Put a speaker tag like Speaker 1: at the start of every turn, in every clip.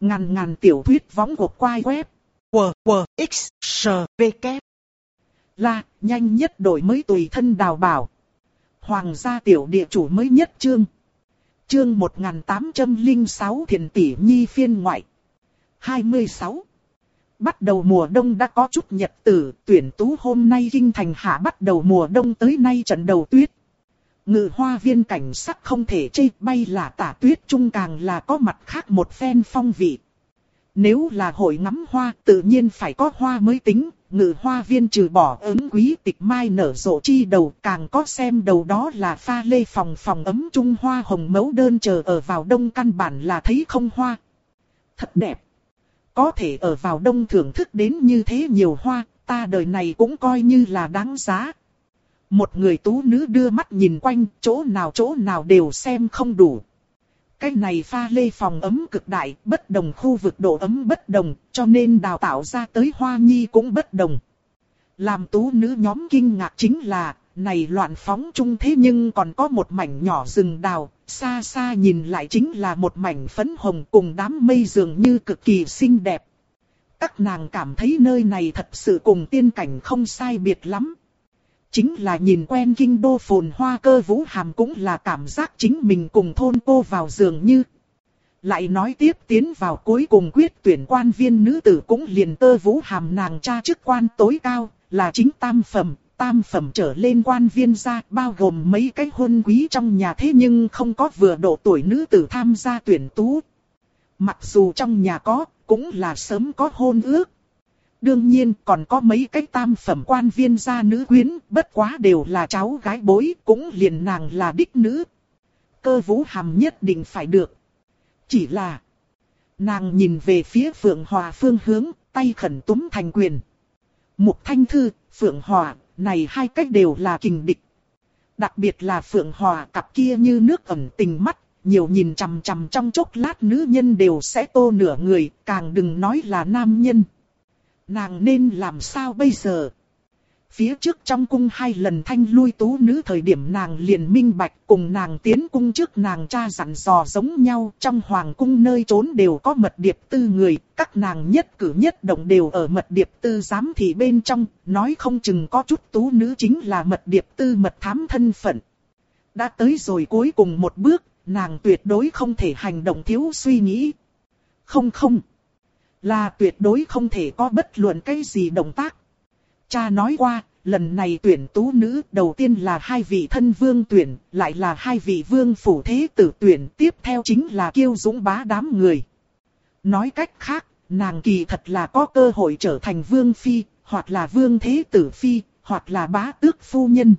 Speaker 1: Ngàn ngàn tiểu thuyết võng của quai web.
Speaker 2: WWXSVK.
Speaker 1: Là, nhanh nhất đổi mới tùy thân đào bảo. Hoàng gia tiểu địa chủ mới nhất chương. Chương 1806 Thiền tỷ nhi phiên ngoại. 26. Bắt đầu mùa đông đã có chút nhật tử, tuyển tú hôm nay kinh thành hạ bắt đầu mùa đông tới nay trận đầu tuyết. Ngự hoa viên cảnh sắc không thể chê, bay là tả tuyết trung càng là có mặt khác một phen phong vị. Nếu là hội ngắm hoa, tự nhiên phải có hoa mới tính. Ngự hoa viên trừ bỏ ứng quý tịch mai nở rộ chi đầu, càng có xem đầu đó là pha lê phòng ấm trung hoa hồng mẫu đơn chờ ở vào đông, căn bản là thấy không hoa. Thật đẹp. Có thể ở vào đông thưởng thức đến như thế nhiều hoa, ta đời này cũng coi như là đáng giá. Một người tú nữ đưa mắt nhìn quanh, chỗ nào đều xem không đủ. Cái này pha lê phòng ấm cực đại, bất đồng khu vực độ ấm bất đồng, cho nên đào tạo ra tới hoa nhi cũng bất đồng. Làm tú nữ nhóm kinh ngạc chính là, này loạn phóng chung thế nhưng còn có một mảnh nhỏ rừng đào, xa xa nhìn lại chính là một mảnh phấn hồng cùng đám mây dường như cực kỳ xinh đẹp. Các nàng cảm thấy nơi này thật sự cùng tiên cảnh không sai biệt lắm. Chính là nhìn quen kinh đô phồn hoa, Cơ Vũ Hàm cũng là cảm giác chính mình cùng thôn cô vào giường như. Lại nói tiếp tiến vào cuối cùng quyết tuyển quan viên nữ tử cũng liền Cơ Vũ Hàm nàng cha chức quan tối cao, là chính tam phẩm trở lên quan viên ra, bao gồm mấy cái hôn quý trong nhà, thế nhưng không có vừa độ tuổi nữ tử tham gia tuyển tú. Mặc dù trong nhà có, cũng là sớm có hôn ước. Đương nhiên còn có mấy cái tam phẩm quan viên gia nữ quyến, bất quá đều là cháu gái bối, cũng liền nàng là đích nữ. Cơ Vũ Hàm nhất định phải được. Chỉ là, nàng nhìn về phía Phượng Hòa phương hướng, tay khẩn túm thành quyền. Mục Thanh Thư, Phượng Hòa, này hai cách đều là kình địch. Đặc biệt là Phượng Hòa cặp kia như nước ẩn tình mắt, nhiều nhìn chằm chằm trong chốc lát nữ nhân đều sẽ tô nửa người, càng đừng nói là nam nhân. Nàng nên làm sao bây giờ? Phía trước trong cung 2 lần thanh lui tú nữ thời điểm nàng liền minh bạch, cùng nàng tiến cung trước nàng cha dặn dò giống nhau, trong hoàng cung nơi trốn đều có mật điệp tư người, các nàng nhất cử nhất động đều ở mật điệp tư giám thị bên trong, nói không chừng có chút tú nữ chính là mật điệp tư mật thám thân phận. Đã tới rồi cuối cùng một bước, nàng tuyệt đối không thể hành động thiếu suy nghĩ. Không, là tuyệt đối không thể có bất luận cái gì động tác. Cha nói qua, lần này tuyển tú nữ đầu tiên là 2 vị thân vương tuyển, lại là 2 vị vương phủ thế tử tuyển, tiếp theo chính là kiêu dũng bá đám người. Nói cách khác, nàng kỳ thật là có cơ hội trở thành vương phi, hoặc là vương thế tử phi, hoặc là bá tước phu nhân.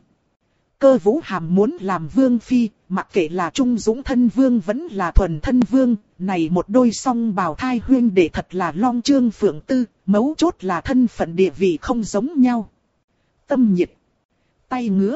Speaker 1: Cơ Vũ Hàm muốn làm vương phi, mặc kệ là trung dũng thân vương vẫn là thuần thân vương, này một đôi song bào thai huyên đệ thật là long trương phượng tư, mấu chốt là thân phận địa vị không giống nhau. Tâm nhiệt, tay ngứa.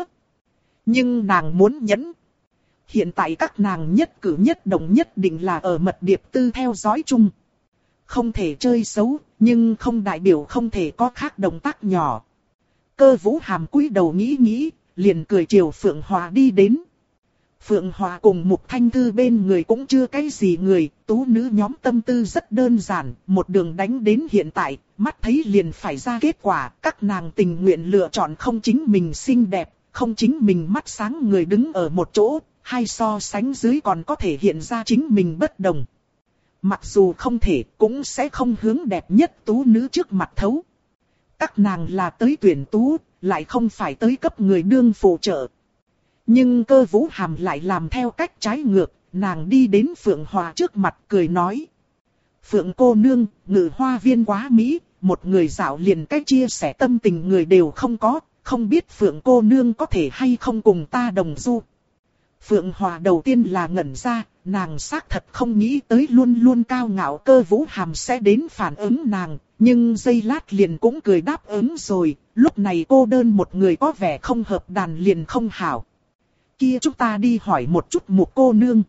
Speaker 1: Nhưng nàng muốn nhẫn. Hiện tại các nàng nhất cử nhất động nhất định là ở mật điệp tư theo dõi chung. Không thể chơi xấu, nhưng không đại biểu không thể có khác động tác nhỏ. Cơ Vũ Hàm cúi đầu nghĩ, liền cười chiều Phượng Hòa đi đến. Phượng Hòa cùng Mục Thanh Thư bên người cũng chưa cái gì người, tú nữ nhóm tâm tư rất đơn giản, một đường đánh đến hiện tại, mắt thấy liền phải ra kết quả, các nàng tình nguyện lựa chọn không chính mình xinh đẹp, không chính mình mắt sáng người đứng ở một chỗ, hay so sánh dưới còn có thể hiện ra chính mình bất đồng. Mặc dù không thể, cũng sẽ không hướng đẹp nhất tú nữ trước mặt thấu. Các nàng là tới tuyển tú, lại không phải tới cấp người đương phụ trợ. Nhưng Cơ Vũ Hàm lại làm theo cách trái ngược, nàng đi đến Phượng Hòa trước mặt cười nói. Phượng cô nương, Ngự hoa viên quá mỹ, một người dạo liền cách chia sẻ tâm tình người đều không có, không biết Phượng cô nương có thể hay không cùng ta đồng du. Phượng Hòa đầu tiên là ngẩn ra, nàng xác thật không nghĩ tới luôn luôn cao ngạo Cơ Vũ Hàm sẽ đến phản ứng nàng, nhưng giây lát liền cũng cười đáp ứng rồi, lúc này cô đơn một người có vẻ không hợp đàn liền không hảo. Kia chúng ta đi hỏi một chút Mục cô nương.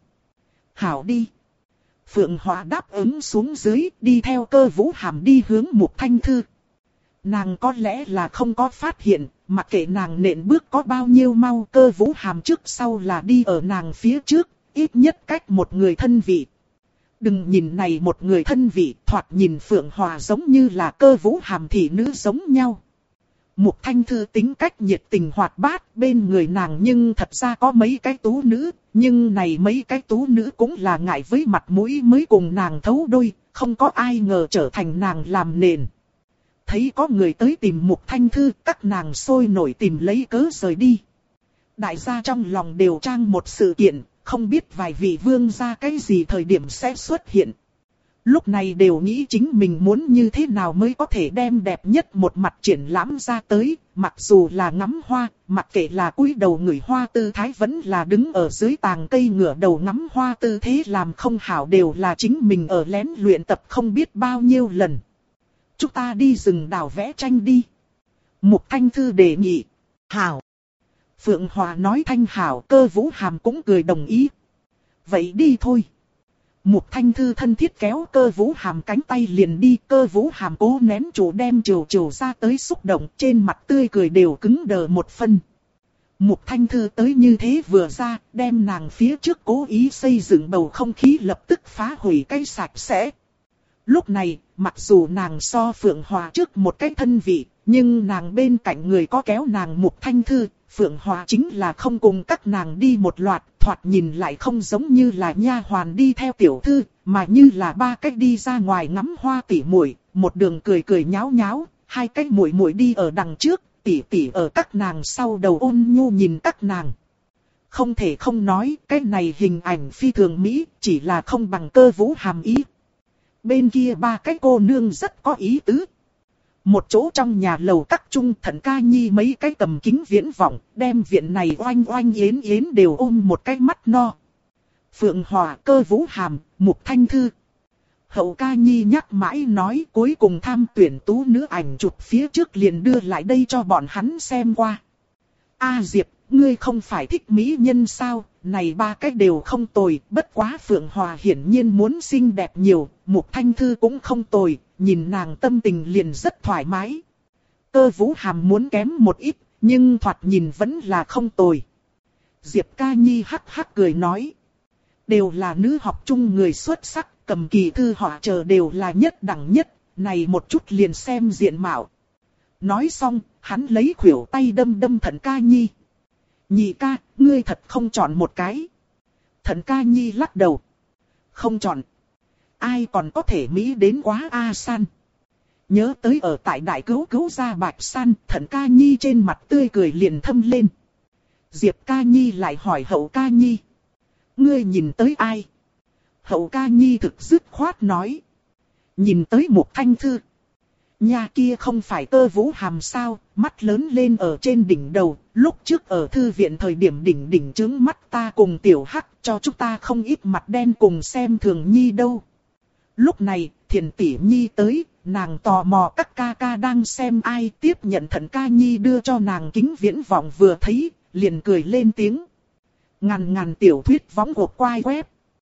Speaker 1: Hảo đi. Phượng Hòa đáp ứng xuống dưới, đi theo Cơ Vũ Hàm đi hướng Mục Thanh Thư. Nàng có lẽ là không có phát hiện, mặc kệ nàng nện bước có bao nhiêu mau, Cơ Vũ Hàm trước sau là đi ở nàng phía trước, ít nhất cách một người thân vị. Đừng nhìn này một người thân vị, thoạt nhìn Phượng Hòa giống như là Cơ Vũ Hàm thị nữ giống nhau. Mục Thanh Thư tính cách nhiệt tình hoạt bát, bên người nàng nhưng thật ra có mấy cái tú nữ, nhưng này mấy cái tú nữ cũng là ngại với mặt mũi mới cùng nàng thấu đôi, không có ai ngờ trở thành nàng làm nền. Thấy có người tới tìm Mục Thanh Thư, các nàng sôi nổi tìm lấy cớ rời đi. Đại gia trong lòng đều trang một sự kiện, không biết vài vị vương gia cái gì thời điểm sẽ xuất hiện. Lúc này đều nghĩ chính mình muốn như thế nào mới có thể đem đẹp nhất một mặt triển lãm ra tới, mặc dù là ngắm hoa, mặc kệ là cúi đầu ngửi hoa tư thái vẫn là đứng ở dưới tàng cây ngửa đầu ngắm hoa tư thế làm không hảo đều là chính mình ở lén luyện tập không biết bao nhiêu lần. Chúng ta đi rừng đào vẽ tranh đi. Mục Thanh Thư đề nghị. Hảo. Phượng Hòa nói thanh hảo, Cơ Vũ Hàm cũng cười đồng ý. Vậy đi thôi. Mục Thanh Thư thân thiết kéo Cơ Vũ Hàm cánh tay liền đi. Cơ Vũ Hàm cố nén chủ đem trều ra tới xúc động, trên mặt tươi cười đều cứng đờ một phân. Mục Thanh Thư tới như thế vừa ra, đem nàng phía trước cố ý xây dựng bầu không khí lập tức phá hủy cái sạch sẽ. Lúc này, mặc dù nàng so Phượng Hòa trước một cái thân vị, nhưng nàng bên cạnh người có kéo nàng Mục Thanh Thư, Phượng Hòa chính là không cùng các nàng đi một loạt, thoạt nhìn lại không giống như là nha hoàn đi theo tiểu thư, mà như là ba cách đi ra ngoài ngắm hoa tỉ muội, một đường cười cười nháo nháo, hai cách muội muội đi ở đằng trước, tỉ tỉ ở các nàng sau đầu ôn nhu nhìn các nàng. Không thể không nói, cái này hình ảnh phi thường mỹ, chỉ là không bằng Cơ Vũ Hàm ý. Bên kia ba cái cô nương rất có ý tứ. Một chỗ trong nhà lầu các trung Thận Ca Nhi mấy cái cầm kính viễn vọng, đem viện này oanh oanh yến yến đều ôm một cái mắt no. Phượng Hòa, Cơ Vũ Hàm, Mục Thanh Thư. Hậu Ca Nhi nhắc mãi nói cuối cùng tham tuyển tú nữ ảnh chụp phía trước liền đưa lại đây cho bọn hắn xem qua. A Diệp, ngươi không phải thích mỹ nhân sao, này ba cái đều không tồi, bất quá Phượng Hòa hiển nhiên muốn xinh đẹp nhiều, Mục Thanh Thư cũng không tồi, nhìn nàng tâm tình liền rất thoải mái. Cơ Vũ Hàm muốn kém một ít, nhưng thoạt nhìn vẫn là không tồi. Diệp Ca Nhi hắc hắc cười nói. Đều là nữ học chung người xuất sắc, cầm kỳ thư họa chờ đều là nhất đẳng nhất, này một chút liền xem diện mạo. Nói xong, hắn lấy khuỷu tay đâm đâm Thận Ca Nhi. Nhị ca, ngươi thật không chọn một cái. Thận Ca Nhi lắc đầu. Không chọn. Ai còn có thể mỹ đến quá A San. Nhớ tới ở tại đại cứu cứu gia Bạch San, Thận Ca Nhi trên mặt tươi cười liền thâm lên. Diệp Ca Nhi lại hỏi Hậu Ca Nhi. Ngươi nhìn tới ai? Hậu Ca Nhi thực dứt khoát nói. Nhìn tới Mục Thanh Thư. Nhà kia không phải Cơ Vũ Hàm sao, mắt lớn lên ở trên đỉnh đầu, lúc trước ở thư viện thời điểm đỉnh trướng mắt ta cùng tiểu hắc cho chúng ta không ít mặt đen cùng xem thường nhi đâu. Lúc này, Thiền tỷ nhi tới, nàng tò mò các ca ca đang xem ai tiếp nhận Thận Ca Nhi đưa cho nàng kính viễn vọng vừa thấy, liền cười lên tiếng. Ngàn tiểu thuyết võng của quai web.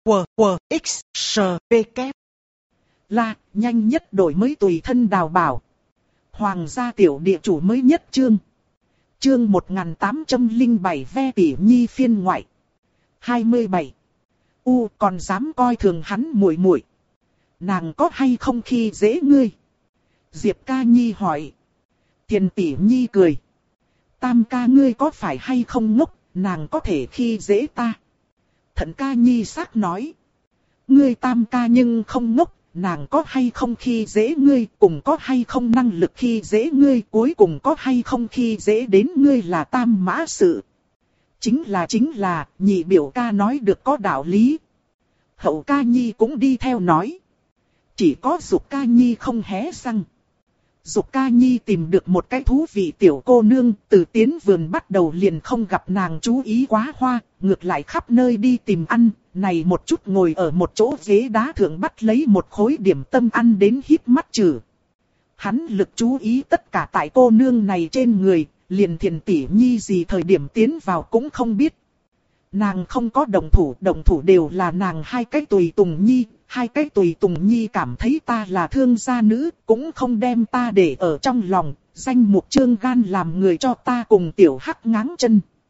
Speaker 1: WWXSPK là nhanh nhất đổi mới tùy thân đào bảo. Hoàng gia tiểu địa chủ mới nhất chương. Chương 1807 ve tỷ nhi phiên ngoại. 27. Còn dám coi thường hắn muội muội. Nàng có hay không khi dễ ngươi? Diệp Ca Nhi hỏi. Tiền tỷ nhi cười. Tam ca ngươi có phải hay không ngốc, nàng có thể khi dễ ta? Thận Ca Nhi xác nói. Ngươi tam ca nhưng không ngốc, nàng có hay không khi dễ ngươi, cùng có hay không năng lực khi dễ ngươi, cuối cùng có hay không khi dễ đến ngươi là tam mã sự. Chính là, nhị biểu ca nói được có đạo lý. Hậu Ca Nhi cũng đi theo nói. Chỉ có Dục Ca Nhi không hé răng. Dục Ca Nhi tìm được một cái thú vị tiểu cô nương, từ tiến vườn bắt đầu liền không gặp nàng chú ý quá hoa, ngược lại khắp nơi đi tìm ăn, này một chút ngồi ở một chỗ ghế đá thượng bắt lấy một khối điểm tâm ăn đến híp mắt chử. Hắn lực chú ý tất cả tại cô nương này trên người, liền Thiền tỷ nhi gì thời điểm tiến vào cũng không biết. Nàng không có động thủ đều là nàng hai cái tùy tùng nhi. Hai cái tùy tùng nhi cảm thấy ta là thương gia nữ, cũng không đem ta để ở trong lòng, danh mục trương gan làm người cho ta cùng tiểu hắc ngáng chân.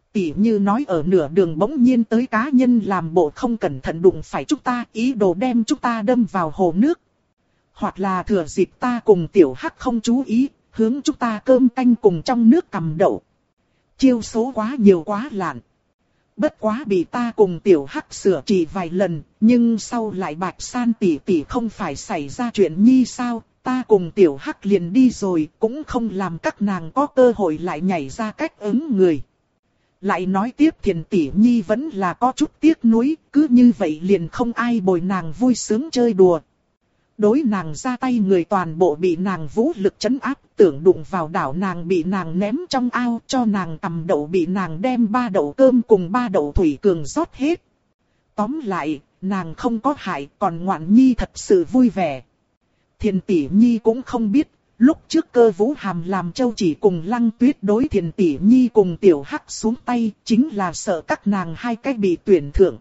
Speaker 1: Tỉ như nói ở nửa đường bỗng nhiên tới cá nhân làm bộ không cẩn thận đụng phải chúng ta, ý đồ đem chúng ta đâm vào hồ nước. Hoặc là thừa dịp ta cùng tiểu hắc không chú ý, hướng chúng ta cơm canh cùng trong nước cầm đậu. Chiêu số quá nhiều quá lạn. Bất quá bị ta cùng tiểu hắc sửa trị vài lần, nhưng sau lại Bạch San tỷ tỷ không phải xảy ra chuyện nhi sao, ta cùng tiểu hắc liền đi rồi, cũng không làm các nàng có cơ hội lại nhảy ra cách ứng người. Lại nói tiếp Thiền tỷ nhi vẫn là có chút tiếc nuối, cứ như vậy liền không ai bồi nàng vui sướng chơi đùa. Đối nàng ra tay người toàn bộ bị nàng vũ lực trấn áp, tưởng đụng vào đảo nàng bị nàng ném trong ao, cho nàng cầm đậu bị nàng đem 3 đậu cơm cùng 3 đậu thủy cường rót hết. Tóm lại, nàng không có hại, còn Ngoạn Nhi thật sự vui vẻ. Thiền tỷ nhi cũng không biết, lúc trước Cơ Vũ Hàm làm Châu Chỉ cùng Lăng Tuyết đối Thiền tỷ nhi cùng tiểu hắc xuống tay, chính là sợ các nàng hai cách bị tuyển thượng.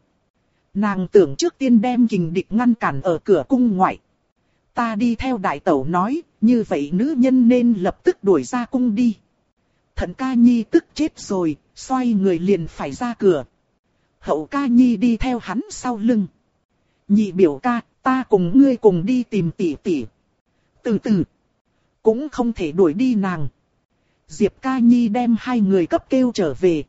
Speaker 1: Nàng tưởng trước tiên đem kình địch ngăn cản ở cửa cung ngoại. Ta đi theo đại tẩu nói, như vậy nữ nhân nên lập tức đuổi ra cung đi. Thận Ca Nhi tức chết rồi, xoay người liền phải ra cửa. Hậu Ca Nhi đi theo hắn sau lưng. Nhị biểu ca, ta cùng ngươi cùng đi tìm tỷ tỷ. Từ từ, cũng không thể đuổi đi nàng. Diệp Ca Nhi đem hai người cấp kêu trở về.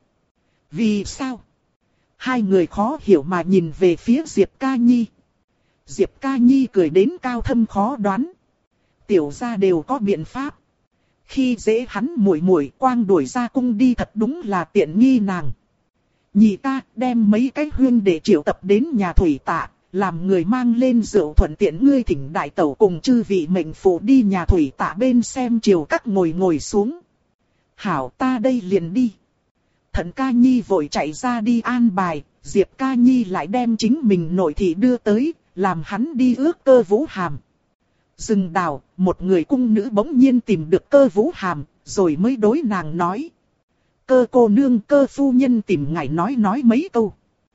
Speaker 1: Vì sao? Hai người khó hiểu mà nhìn về phía Diệp Ca Nhi. Diệp Ca Nhi cười đến cao thâm khó đoán. Tiểu gia đều có biện pháp. Khi dễ hắn muội muội quang đuổi ra cung đi thật đúng là tiện nghi nàng. Nhị ta đem mấy cái huyên để triệu tập đến nhà thủy tạ, làm người mang lên rượu thuận tiện ngươi thỉnh đại tẩu cùng chư vị mệnh phụ đi nhà thủy tạ bên xem chiều các ngồi xuống. Hảo ta đây liền đi. Thận Ca Nhi vội chạy ra đi an bài, Diệp Ca Nhi lại đem chính mình nội thị đưa tới, làm hắn đi ước Cơ Vũ Hàm. Rừng đào, một người cung nữ bỗng nhiên tìm được Cơ Vũ Hàm, rồi mới đối nàng nói. Cơ cô nương, Cơ phu nhân tìm ngài nói mấy câu.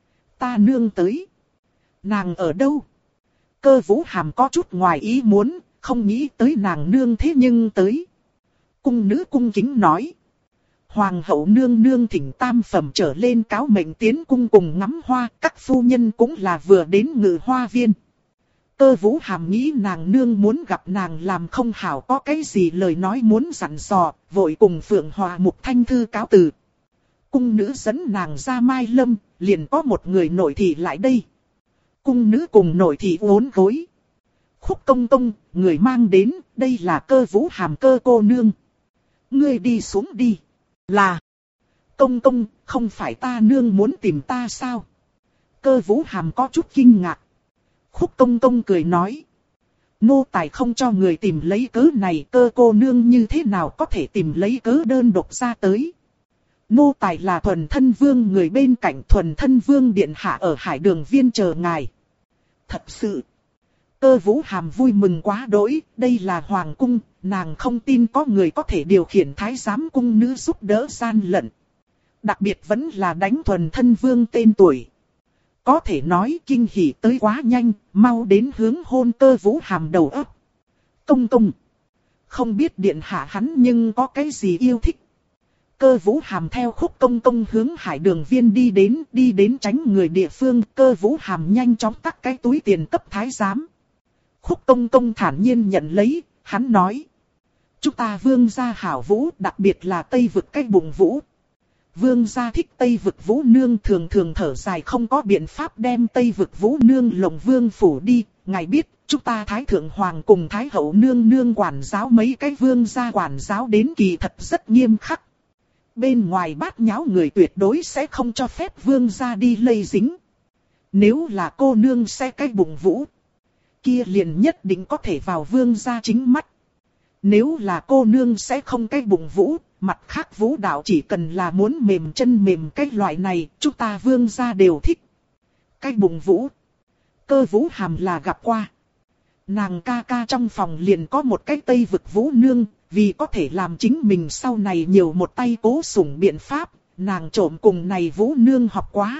Speaker 1: Ta nương tới. Nàng ở đâu? Cơ Vũ Hàm có chút ngoài ý muốn, không nghĩ tới nàng nương thế nhưng tới. Cung nữ cung kính nói. Hoàng hậu nương nương thỉnh tam phẩm trở lên cáo mệnh tiến cung cùng ngắm hoa, các phu nhân cũng là vừa đến Ngự Hoa Viên. Cơ Vũ Hàm nghĩ nàng nương muốn gặp nàng làm không hảo có cái gì lời nói muốn dặn dò, vội cùng Phượng Hòa Mục Thanh Thư cáo từ. Cung nữ dẫn nàng ra Mai Lâm, liền có một người nội thị lại đây. Cung nữ cùng nội thị uốn gối. Khúc công công, người mang đến, đây là Cơ Vũ Hàm Cơ cô nương. Ngươi đi xuống đi. Là. Công công, không phải ta nương muốn tìm ta sao? Cơ Vũ Hàm có chút kinh ngạc. Khúc công công cười nói. Nô tài không cho người tìm lấy cớ này, Cơ cô nương như thế nào có thể tìm lấy cớ đơn độc ra tới. Nô tài là Thuần Thân Vương, người bên cạnh Thuần Thân Vương điện hạ ở Hải Đường Viên chờ ngài. Thật sự. Cơ Vũ Hàm vui mừng quá đỗi, đây là hoàng cung, nàng không tin có người có thể điều khiển thái giám cung nữ giúp đỡ gian lận. Đặc biệt vẫn là đánh Thuần Thân Vương tên tuổi. Có thể nói kinh hỉ tới quá nhanh, mau đến hướng hôn Cơ Vũ Hàm đầu ấp. Công công. Không biết điện hạ hắn nhưng có cái gì yêu thích. Cơ Vũ Hàm theo Khúc công công hướng Hải Đường Viên đi đến tránh người địa phương. Cơ Vũ Hàm nhanh chóng tắt cái túi tiền cấp thái giám. Khúc công công thản nhiên nhận lấy, hắn nói. Chúng ta vương gia hảo vũ, đặc biệt là Tây vực cái bụng vũ. Vương gia thích Tây vực vũ nương, thường thường thở dài không có biện pháp đem Tây vực vũ nương lồng vương phủ đi. Ngài biết, chúng ta Thái Thượng Hoàng cùng Thái Hậu nương nương quản giáo mấy cái vương gia quản giáo đến kỳ thật rất nghiêm khắc. Bên ngoài bát nháo người tuyệt đối sẽ không cho phép vương gia đi lây dính. Nếu là cô nương sẽ cái bụng vũ, kia liền nhất định có thể vào vương gia chính mắt. Nếu là cô nương sẽ không cái bụng vũ, mặt khác vũ đạo chỉ cần là muốn mềm chân mềm cái loại này, chúng ta vương gia đều thích. Cái bụng vũ, Cơ Vũ Hàm là gặp qua. Nàng ca ca trong phòng liền có một cái Tây vực vũ nương, vì có thể làm chính mình sau này nhiều một tay cố sủng biện pháp, nàng trộm cùng này vũ nương học quá.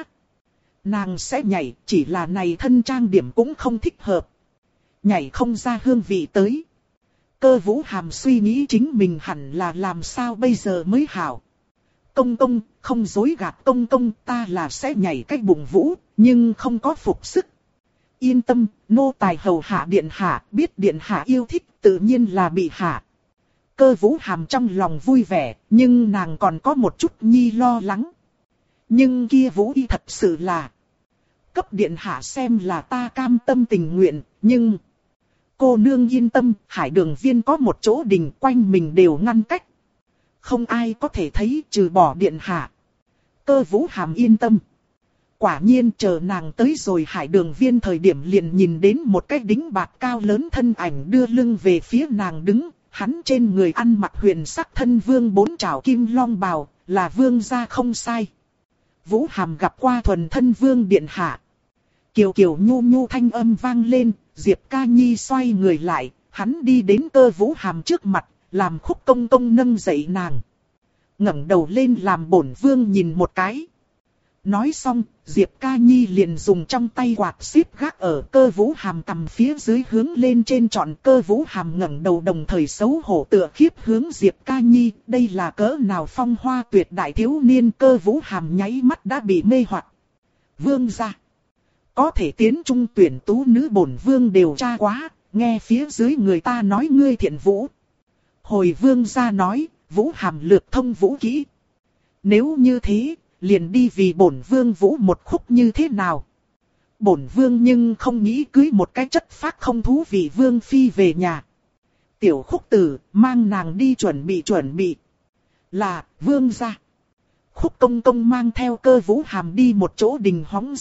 Speaker 1: Nàng sẽ nhảy, chỉ là này thân trang điểm cũng không thích hợp. Nhảy không ra hương vị tới. Cơ Vũ Hàm suy nghĩ chính mình hẳn là làm sao bây giờ mới hảo. công công, không dối gạt công công, ta là sẽ nhảy cái bụng vũ, nhưng không có phục sức. Yên tâm, nô tài hầu hạ điện hạ, biết điện hạ yêu thích, tự nhiên là bị hạ. Cơ Vũ Hàm trong lòng vui vẻ, nhưng nàng còn có một chút nhi lo lắng. Nhưng kia Vũ Y thật sự là cấp điện hạ xem là ta cam tâm tình nguyện, nhưng cô nương yên tâm, Hải Đường Viên có một chỗ đình quanh mình đều ngăn cách. Không ai có thể thấy trừ bỏ điện hạ. Cơ Vũ Hàm yên tâm. Quả nhiên chờ nàng tới rồi Hải Đường Viên thời điểm liền nhìn đến một cái đính bạt cao lớn thân ảnh đưa lưng về phía nàng đứng. Hắn trên người ăn mặc huyền sắc thân vương bốn trảo kim long bào, là vương gia không sai. Vũ Hàm gặp qua thuần thân vương điện hạ. Kiều kiều nhu nhu thanh âm vang lên, Diệp Ca Nhi xoay người lại, hắn đi đến Cơ Vũ Hàm trước mặt, làm Khúc Công Công nâng dậy nàng. Ngẩng đầu lên làm bổn vương nhìn một cái. Nói xong, Diệp Ca Nhi liền dùng trong tay quạt xíp gác ở Cơ Vũ Hàm cầm phía dưới hướng lên trên trọn. Cơ Vũ Hàm ngẩng đầu đồng thời xấu hổ tựa khiếp hướng Diệp Ca Nhi. Đây là cỡ nào phong hoa tuyệt đại thiếu niên. Cơ Vũ Hàm nháy mắt đã bị mê hoặc. Vương gia, có thể tiến trung tuyển tú nữ bổn vương điều tra quá, nghe phía dưới người ta nói ngươi thiện vũ. Hồi vương gia nói, Vũ Hàm lược thông vũ kỹ. Nếu như thế, liền đi vì bổn vương vũ một khúc như thế nào? Bổn vương nhưng không nghĩ cưới một cái chất phác không thú vị vương phi về nhà. Tiểu Khúc tử, mang nàng đi chuẩn bị. Là, vương gia. Khúc Công Công mang theo Cơ Vũ Hàm đi một chỗ đình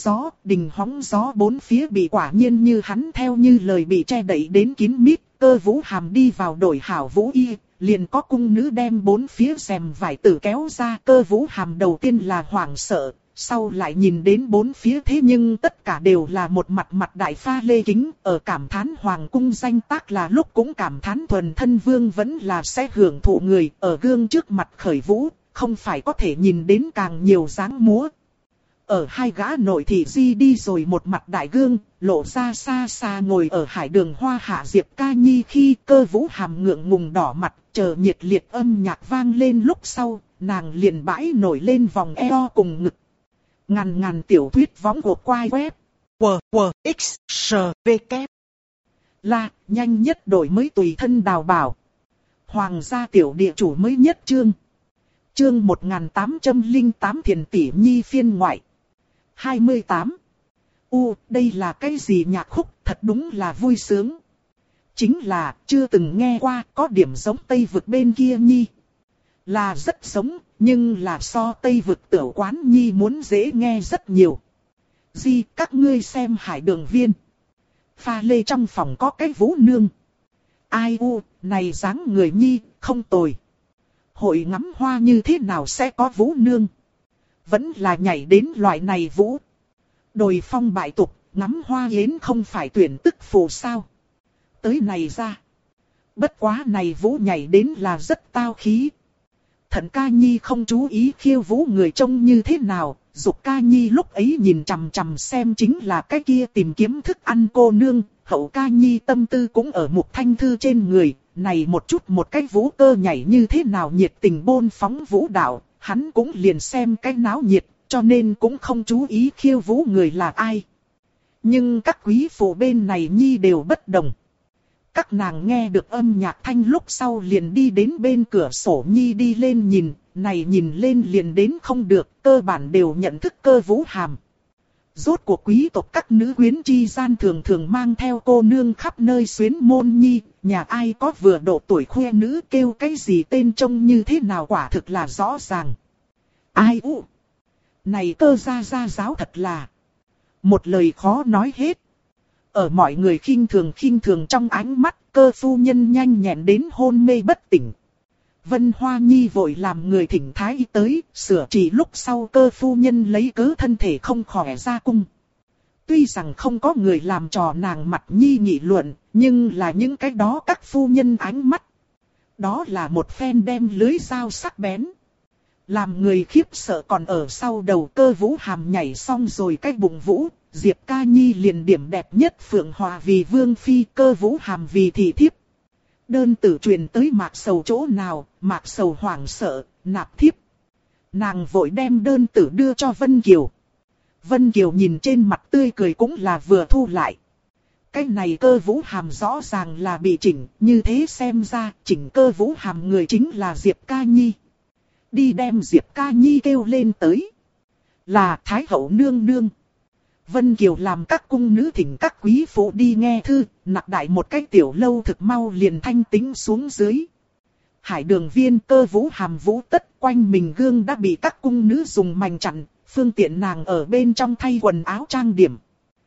Speaker 1: hóng gió bốn phía bị quả nhiên như hắn theo như lời bị che đậy đến kín mít. Cơ Vũ Hàm đi vào đổi hảo vũ y, liền có cung nữ đem bốn phía rèm vải tử kéo ra. Cơ Vũ Hàm đầu tiên là hoảng sợ, sau lại nhìn đến bốn phía thế nhưng tất cả đều là một mặt đại pha lê kính. Ở cảm thán hoàng cung danh tác là lúc cũng cảm thán thuần thân vương vẫn là sẽ hưởng thụ người ở gương trước mặt khởi vũ. Không phải có thể nhìn đến càng nhiều dáng múa. Ở hai gã nội thị di đi rồi một mặt đại gương, lộ ra xa xa ngồi ở Hải Đường Hoa hạ Diệp Ca Nhi khi Cơ Vũ Hàm ngượng ngùng đỏ mặt, chờ nhiệt liệt âm nhạc vang lên lúc sau, nàng liền bãi nổi lên vòng eo cùng ngực. Ngàn tiểu thuyết võng của quai web. WWXSVK. Là, nhanh nhất đổi mới tùy thân đào bảo. Hoàng gia tiểu địa chủ mới nhất chương. Chương 1808 Thiền Tỷ Nhi phiên ngoại. 28. Đây là cái gì nhạc khúc, thật đúng là vui sướng. Chính là, chưa từng nghe qua, có điểm giống Tây Vực bên kia Nhi. Là rất giống, nhưng là so Tây Vực tiểu quán Nhi muốn dễ nghe rất nhiều. Các ngươi xem Hải Đường Viên. Pha lê trong phòng có cái Vũ Nương. Ai này dáng người Nhi, không tồi. Hội ngắm hoa như thế nào sẽ có Vũ Nương? Vẫn là nhảy đến loại này vũ. Đồi phong bại tục, ngắm hoa yến không phải tuyển tức phù sao? Tới này ra. Bất quá này vũ nhảy đến là rất tao khí. Thận Ca Nhi không chú ý khiêu vũ người trông như thế nào. Dục Ca Nhi lúc ấy nhìn chằm chằm xem chính là cái kia tìm kiếm thức ăn cô nương. Hậu Ca Nhi tâm tư cũng ở Mục Thanh Thư trên người. Này một chút một cái vũ cơ nhảy như thế nào nhiệt tình bôn phóng vũ đạo, hắn cũng liền xem cái náo nhiệt, cho nên cũng không chú ý khiêu vũ người là ai. Nhưng các quý phụ bên này Nhi đều bất đồng. Các nàng nghe được âm nhạc thanh lúc sau liền đi đến bên cửa sổ Nhi đi lên nhìn, này nhìn lên liền đến không được, cơ bản đều nhận thức Cơ Vũ Hàm. Rốt cuộc quý tộc các nữ quyến chi gian thường thường mang theo cô nương khắp nơi xuyến môn Nhi, nhà ai có vừa độ tuổi khoe nữ kêu cái gì tên trông như thế nào quả thực là rõ ràng. Ai này Cơ gia giáo thật là một lời khó nói hết. Ở mọi người khinh thường trong ánh mắt, Cơ phu nhân nhanh nhẹn đến hôn mê bất tỉnh. Vân Hoa Nhi vội làm người thỉnh thái y tới, sửa trị lúc sau Cơ phu nhân lấy cớ thân thể không khỏe ra cung. Tuy rằng không có người làm trò nàng mặt Nhi nghị luận, nhưng là những cái đó các phu nhân ánh mắt. Đó là một phen đem lưới dao sắc bén. Làm người khiếp sợ còn ở sau đầu. Cơ Vũ Hàm nhảy xong rồi cái bụng vũ, Diệp Ca Nhi liền điểm đẹp nhất Phượng Hòa vì vương phi, Cơ Vũ Hàm vì thị thiếp. Đơn tử truyền tới Mạc Sầu chỗ nào, Mạc Sầu hoảng sợ, nạp thiếp. Nàng vội đem đơn tử đưa cho Vân Kiều. Vân Kiều nhìn trên mặt tươi cười cũng là vừa thu lại. Cái này Cơ Vũ Hàm rõ ràng là bị chỉnh, như thế xem ra chỉnh Cơ Vũ Hàm người chính là Diệp Ca Nhi. Đi đem Diệp Ca Nhi kêu lên tới. Là Thái hậu nương nương. Vân Kiều làm các cung nữ thỉnh các quý phụ đi nghe thư, nặc đại một cái tiểu lâu thực mau liền thanh tĩnh xuống dưới. Hải Đường Viên, Cơ Vũ Hàm Vũ Tất quanh mình gương đã bị các cung nữ dùng mảnh chặn, phương tiện nàng ở bên trong thay quần áo trang điểm.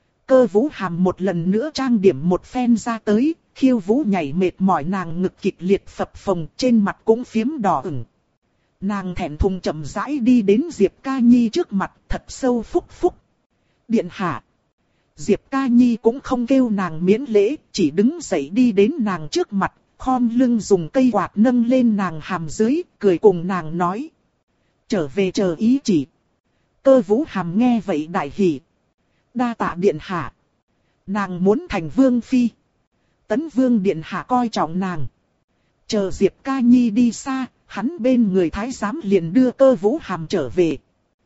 Speaker 1: Cơ Vũ Hàm một lần nữa trang điểm một phen ra tới, khiêu vũ nhảy mệt mỏi nàng ngực kịch liệt phập phồng, trên mặt cũng phiếm đỏ ửng. Nàng thẹn thùng chậm rãi đi đến Diệp Ca Nhi trước mặt, thật sâu phúc phúc. Điện hạ. Diệp Ca Nhi cũng không kêu nàng miễn lễ, chỉ đứng dậy đi đến nàng trước mặt, khom lưng dùng cây quạt nâng lên nàng hàm dưới, cười cùng nàng nói. Trở về chờ ý chỉ. Cơ Vũ Hàm nghe vậy đại hỉ. Đa tạ điện hạ. Nàng muốn thành vương phi. Tấn vương điện hạ coi trọng nàng. Chờ Diệp Ca Nhi đi xa, hắn bên người thái giám liền đưa Cơ Vũ Hàm trở về.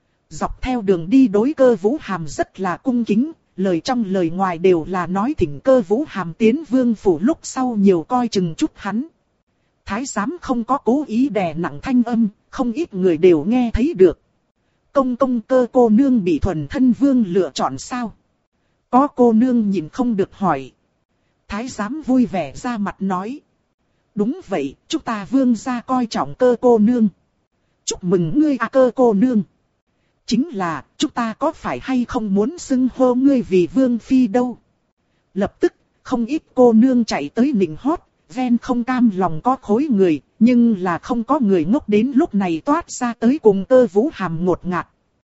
Speaker 1: Dọc theo đường đi đối Cơ Vũ Hàm rất là cung kính, lời trong lời ngoài đều là nói thỉnh Cơ Vũ Hàm tiến vương phủ lúc sau nhiều coi chừng chút hắn. Thái giám không có cố ý đè nặng thanh âm, không ít người đều nghe thấy được. Công công Cơ cô nương bị thuần thân vương lựa chọn sao? Có cô nương nhìn không được hỏi. Thái giám vui vẻ ra mặt nói. Đúng vậy, chúng ta vương gia coi trọng Cơ cô nương. Chúc mừng ngươi Cơ cô nương. Chính là, chúng ta có phải hay không muốn xưng hô ngươi vì vương phi đâu? Lập tức, không ít cô nương chạy tới nịnh hót, ven không cam lòng có khối người, nhưng là không có người ngốc đến lúc này toát ra tới cùng Cơ Vũ Hàm ngột ngạt.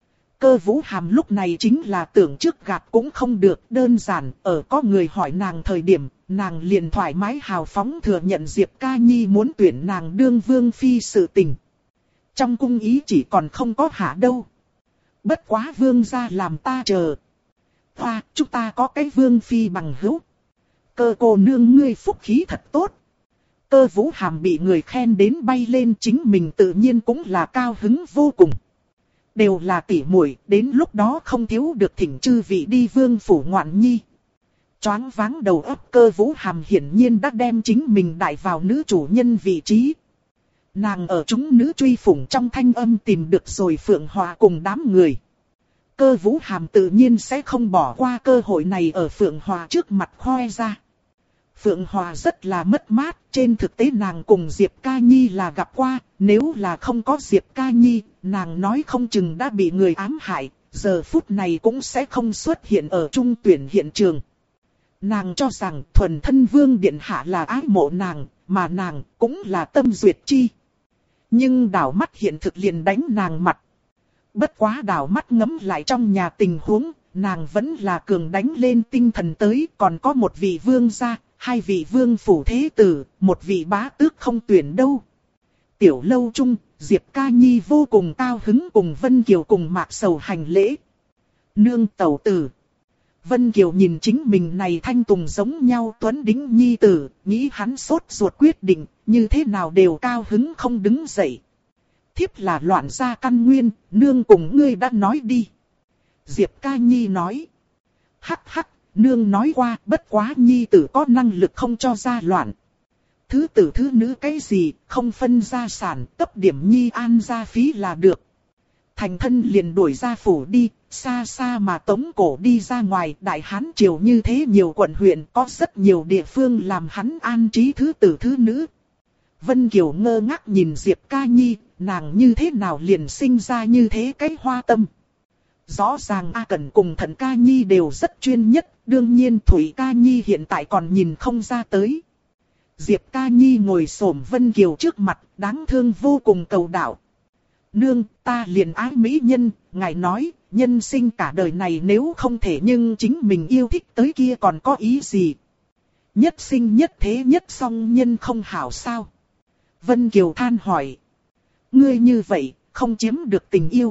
Speaker 1: Cơ Vũ Hàm lúc này chính là tưởng trước gạt cũng không được, đơn giản, ở có người hỏi nàng thời điểm, nàng liền thoải mái hào phóng thừa nhận Diệp Ca Nhi muốn tuyển nàng đương vương phi sự tình. Trong cung ý chỉ còn không có hạ đâu. Bất quá vương gia làm ta chờ. Hoa, chúng ta có cái vương phi bằng hữu. Cơ cô nương ngươi phúc khí thật tốt. Cơ Vũ Hàm bị người khen đến bay lên, chính mình tự nhiên cũng là cao hứng vô cùng. Đều là tỉ muội, đến lúc đó không thiếu được thỉnh chư vị đi vương phủ ngoạn nhi. Choáng váng đầu óc Cơ Vũ Hàm hiển nhiên đã đem chính mình đại vào nữ chủ nhân vị trí. Nàng ở chúng nữ truy phủng trong thanh âm tìm được rồi Phượng Hòa cùng đám người. Cơ Vũ Hàm tự nhiên sẽ không bỏ qua cơ hội này ở Phượng Hòa trước mặt khoe ra. Phượng Hòa rất là mất mát, trên thực tế nàng cùng Diệp Ca Nhi là gặp qua, nếu là không có Diệp Ca Nhi, nàng nói không chừng đã bị người ám hại, giờ phút này cũng sẽ không xuất hiện ở trung tuyển hiện trường. Nàng cho rằng thuần thân vương điện hạ là ái mộ nàng, mà nàng cũng là tâm duyệt chi. Nhưng đảo mắt hiện thực liền đánh nàng mặt. Bất quá đảo mắt ngấm lại trong nhà tình huống, nàng vẫn là cường đánh lên tinh thần tới, còn có một vị vương gia, hai vị vương phủ thế tử, một vị bá tước không tuyển đâu. Tiểu lâu chung, Diệp Ca Nhi vô cùng cao hứng cùng Vân Kiều cùng Mạc Sầu hành lễ. Nương tẩu tử. Vân Kiều nhìn chính mình này thanh tùng giống nhau tuấn đĩnh nhi tử, nghĩ hắn sốt ruột quyết định, như thế nào đều cao hứng không đứng dậy. Thiếp là loạn gia căn nguyên, nương cùng ngươi đã nói đi. Diệp Ca Nhi nói. Hắc hắc, nương nói qua, bất quá nhi tử có năng lực không cho ra loạn. Thứ tử thứ nữ cái gì, không phân gia sản, cấp điểm nhi an gia phí là được. Thành thân liền đuổi ra phủ đi, xa xa mà tống cổ đi ra ngoài. Đại Hán triều như thế nhiều quận huyện, có rất nhiều địa phương làm hắn an trí thứ tử thứ nữ. Vân Kiều ngơ ngác nhìn Diệp Ca Nhi, nàng như thế nào liền sinh ra như thế cái hoa tâm. Rõ ràng A Cẩn cùng Thận Ca Nhi đều rất chuyên nhất, đương nhiên Thủy Ca Nhi hiện tại còn nhìn không ra tới. Diệp Ca Nhi ngồi xổm Vân Kiều trước mặt, đáng thương vô cùng cầu đạo. Nương, ta liền ái mỹ nhân, ngài nói, nhân sinh cả đời này nếu không thể nhưng chính mình yêu thích tới kia còn có ý gì. Nhất sinh nhất thế nhất song nhân không hảo sao. Vân Kiều than hỏi. Ngươi như vậy, không chiếm được tình yêu.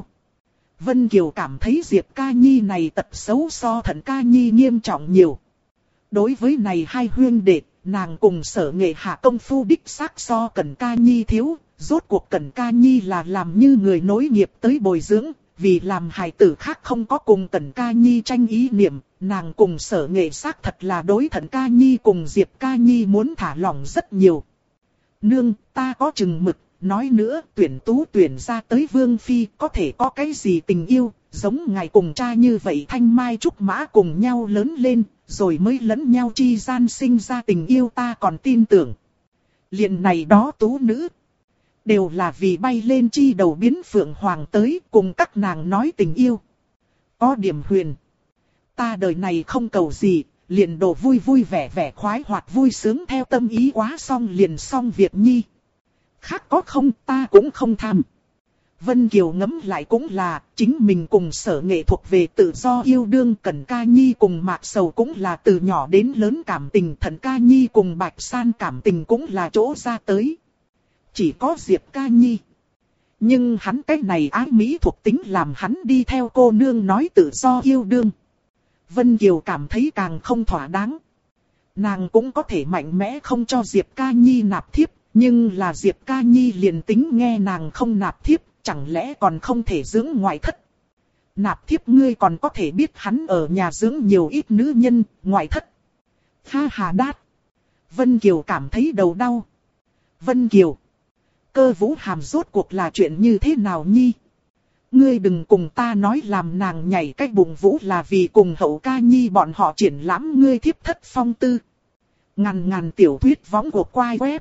Speaker 1: Vân Kiều cảm thấy Diệp Ca Nhi này tật xấu so Thận Ca Nhi nghiêm trọng nhiều. Đối với này hai huyên đệ, nàng cùng Sở Nghệ hạ công phu đích xác so Cẩn Ca Nhi thiếu, rốt cuộc Cẩn Ca Nhi là làm như người nối nghiệp tới bồi dưỡng, vì làm hài tử khác không có cùng Cẩn Ca Nhi tranh ý niệm, nàng cùng Sở Nghệ xác thật là đối Thận Ca Nhi cùng Diệp Ca Nhi muốn thả lỏng rất nhiều. Nương, ta có chừng mực, nói nữa tuyển tú tuyển ra tới Vương Phi có thể có cái gì tình yêu, giống ngài cùng cha như vậy thanh mai trúc mã cùng nhau lớn lên, rồi mới lẫn nhau chi gian sinh ra tình yêu ta còn tin tưởng. Liền này đó tú nữ, đều là vì bay lên chi đầu biến phượng hoàng tới cùng các nàng nói tình yêu. Có điểm huyền. Ta đời này không cầu gì, liền đồ vui vui vẻ vẻ khoái hoạt vui sướng theo tâm ý quá xong liền xong việc nhi. Khác có không ta cũng không tham. Vân Kiều ngẫm lại cũng là, chính mình cùng Sở Nghệ thuộc về tự do yêu đương, Cẩn Ca Nhi cùng Mạc Sầu cũng là từ nhỏ đến lớn cảm tình, Thận Ca Nhi cùng Bạch San cảm tình cũng là chỗ ra tới. Chỉ có Diệp Ca Nhi. Nhưng hắn cái này ái mỹ thuộc tính làm hắn đi theo cô nương nói tự do yêu đương. Vân Kiều cảm thấy càng không thỏa đáng. Nàng cũng có thể mạnh mẽ không cho Diệp Ca Nhi nạp thiếp, nhưng là Diệp Ca Nhi liền tính nghe nàng không nạp thiếp, chẳng lẽ còn không thể dưỡng ngoại thất. Nạp thiếp ngươi còn có thể biết hắn ở nhà dưỡng nhiều ít nữ nhân, ngoại thất. Ha ha đát. Vân Kiều cảm thấy đầu đau. Vân Kiều. Cơ Vũ Hàm rốt cuộc là chuyện như thế nào nhi? Ngươi đừng cùng ta nói làm nàng nhảy cái bụng vũ là vì cùng Hậu Ca Nhi bọn họ triển lãm ngươi thiếp thất phong tư. Ngàn tiểu thuyết võng của quai web.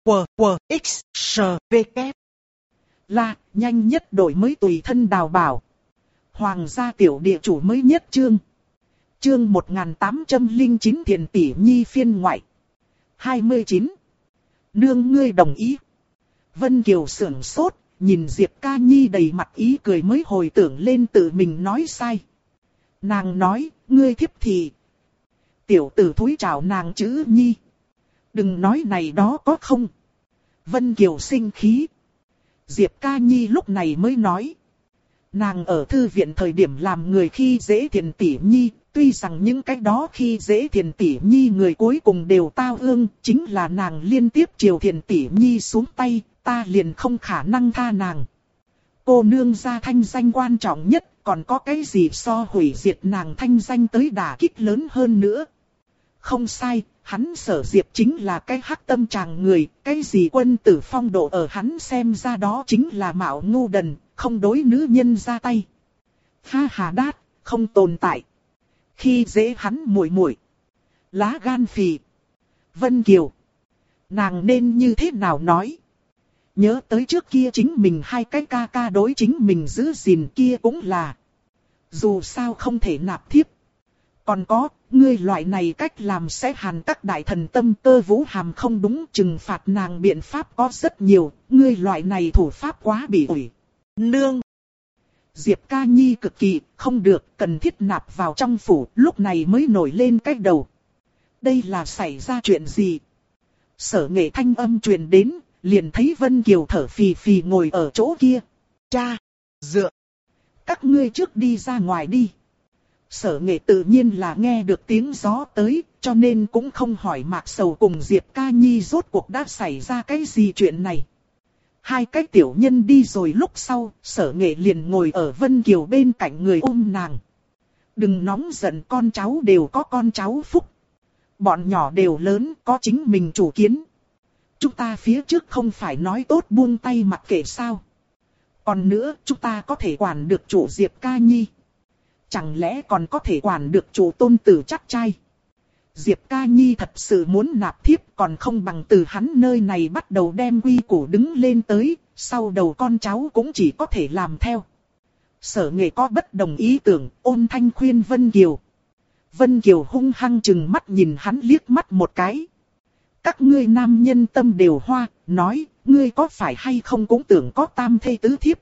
Speaker 1: WXSVK. Là, nhanh nhất đổi mới tùy thân đào bảo. Hoàng gia tiểu địa chủ mới nhất chương. Chương 1809 Thiền Tỷ Nhi phiên ngoại. 29. Nương ngươi đồng ý. Vân Kiều sưởng sốt, nhìn Diệp Ca Nhi đầy mặt ý cười mới hồi tưởng lên tự mình nói sai. Nàng nói, ngươi thiếp thì. Tiểu tử thúi chào nàng chữ Nhi. Đừng nói này đó có không. Vân Kiều sinh khí. Diệp Ca Nhi lúc này mới nói. Nàng ở thư viện thời điểm làm người khi dễ Thiền Tỷ Nhi, tuy rằng những cái đó khi dễ Thiền Tỷ Nhi người cuối cùng đều tao ương, chính là nàng liên tiếp chiều Thiền Tỷ Nhi xuống tay, ta liền không khả năng tha nàng. Cô nương gia thanh danh quan trọng nhất, còn có cái gì so hủy diệt nàng thanh danh tới đả kích lớn hơn nữa. Không sai, hắn Sở Diệp chính là cái hắc tâm tràng người, cái gì quân tử phong độ ở hắn xem ra đó chính là mạo ngu đần, không đối nữ nhân ra tay. Ha ha đát, không tồn tại. Khi dễ hắn muội muội, lá gan phì. Vân Kiều, nàng nên như thế nào nói? Nhớ tới trước kia chính mình hai cái ca ca đối chính mình giữ gìn kia cũng là. Dù sao không thể nạp thiếp. Còn có, ngươi loại này cách làm sẽ hàn các đại thần tâm. Cơ Vũ Hàm không đúng, trừng phạt nàng biện pháp có rất nhiều, ngươi loại này thủ pháp quá bị ủi. Nương. Diệp Ca Nhi cực kỳ, không được, cần thiết nạp vào trong phủ, lúc này mới nổi lên cái đầu. Đây là xảy ra chuyện gì? Sở Nghệ thanh âm truyền đến, liền thấy Vân Kiều thở phì phì ngồi ở chỗ kia. Cha, dựa. Các ngươi trước đi ra ngoài đi. Sở Nghệ tự nhiên là nghe được tiếng gió tới, cho nên cũng không hỏi Mạc Sầu cùng Diệp Ca Nhi rốt cuộc đã xảy ra cái gì chuyện này. Hai cái tiểu nhân đi rồi lúc sau, Sở Nghệ liền ngồi ở Vân Kiều bên cạnh người ôm nàng. Đừng nóng giận, con cháu đều có con cháu phúc. Bọn nhỏ đều lớn, có chính mình chủ kiến. Chúng ta phía trước không phải nói tốt buông tay mặc kệ sao. Còn nữa, chúng ta có thể quản được chủ Diệp Ca Nhi. Chẳng lẽ còn có thể quản được chủ tôn tử chắc trai. Diệp Ca Nhi thật sự muốn nạp thiếp, còn không bằng từ hắn nơi này bắt đầu đem quy củ đứng lên tới, sau đầu con cháu cũng chỉ có thể làm theo. Sở Nghệ có bất đồng ý tưởng, ôn thanh khuyên Vân Kiều. Vân Kiều hung hăng chừng mắt nhìn hắn liếc mắt một cái. Các ngươi nam nhân tâm đều hoa, nói, ngươi có phải hay không cũng tưởng có tam thê tứ thiếp.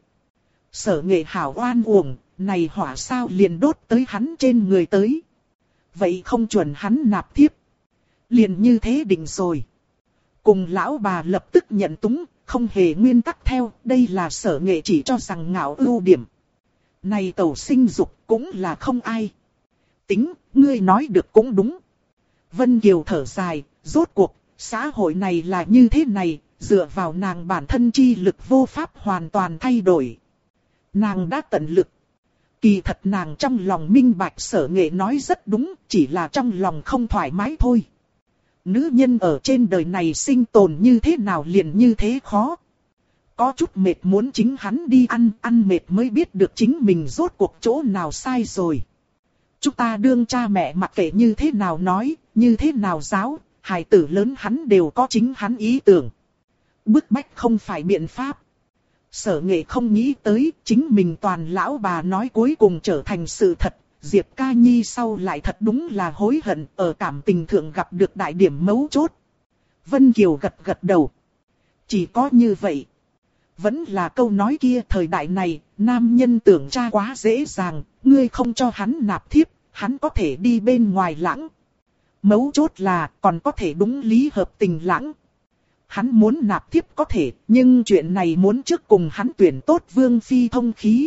Speaker 1: Sở Nghệ hảo oan uổng, này hỏa sao liền đốt tới hắn trên người tới. Vậy không chuẩn hắn nạp thiếp. Liền như thế định rồi. Cùng lão bà lập tức nhận túng, không hề nguyên tắc theo, đây là Sở Nghệ chỉ cho rằng ngạo ưu điểm. Này tẩu sinh dục cũng là không ai. Tính, ngươi nói được cũng đúng. Vân Kiều thở dài, Rốt cuộc, xã hội này là như thế này, dựa vào nàng bản thân chi lực vô pháp hoàn toàn thay đổi. Nàng đã tận lực. Kỳ thật nàng trong lòng minh bạch Sở Nghệ nói rất đúng, chỉ là trong lòng không thoải mái thôi. Nữ nhân ở trên đời này sinh tồn như thế nào liền như thế khó. Có chút mệt muốn chính hắn đi ăn mệt mới biết được chính mình rốt cuộc chỗ nào sai rồi. Chúng ta đương cha mẹ mặc kệ như thế nào nói, như thế nào giáo, hài tử lớn hắn đều có chính hắn ý tưởng. Bức bách không phải biện pháp. Sở Nghệ không nghĩ tới chính mình toàn lão bà nói cuối cùng trở thành sự thật. Diệp Ca Nhi sau lại thật đúng là hối hận ở cảm tình thượng gặp được đại điểm mấu chốt. Vân Kiều gật gật đầu. Chỉ có như vậy. Vẫn là câu nói kia, thời đại này, nam nhân tưởng cha quá dễ dàng, ngươi không cho hắn nạp thiếp, hắn có thể đi bên ngoài lãng. Mấu chốt là còn có thể đúng lý hợp tình lãng. Hắn muốn nạp thiếp có thể, nhưng chuyện này muốn trước cùng hắn tuyển tốt Vương Phi thông khí.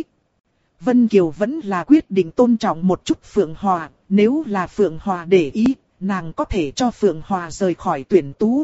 Speaker 1: Vân Kiều vẫn là quyết định tôn trọng một chút Phượng Hòa, nếu là Phượng Hòa để ý, nàng có thể cho Phượng Hòa rời khỏi tuyển tú.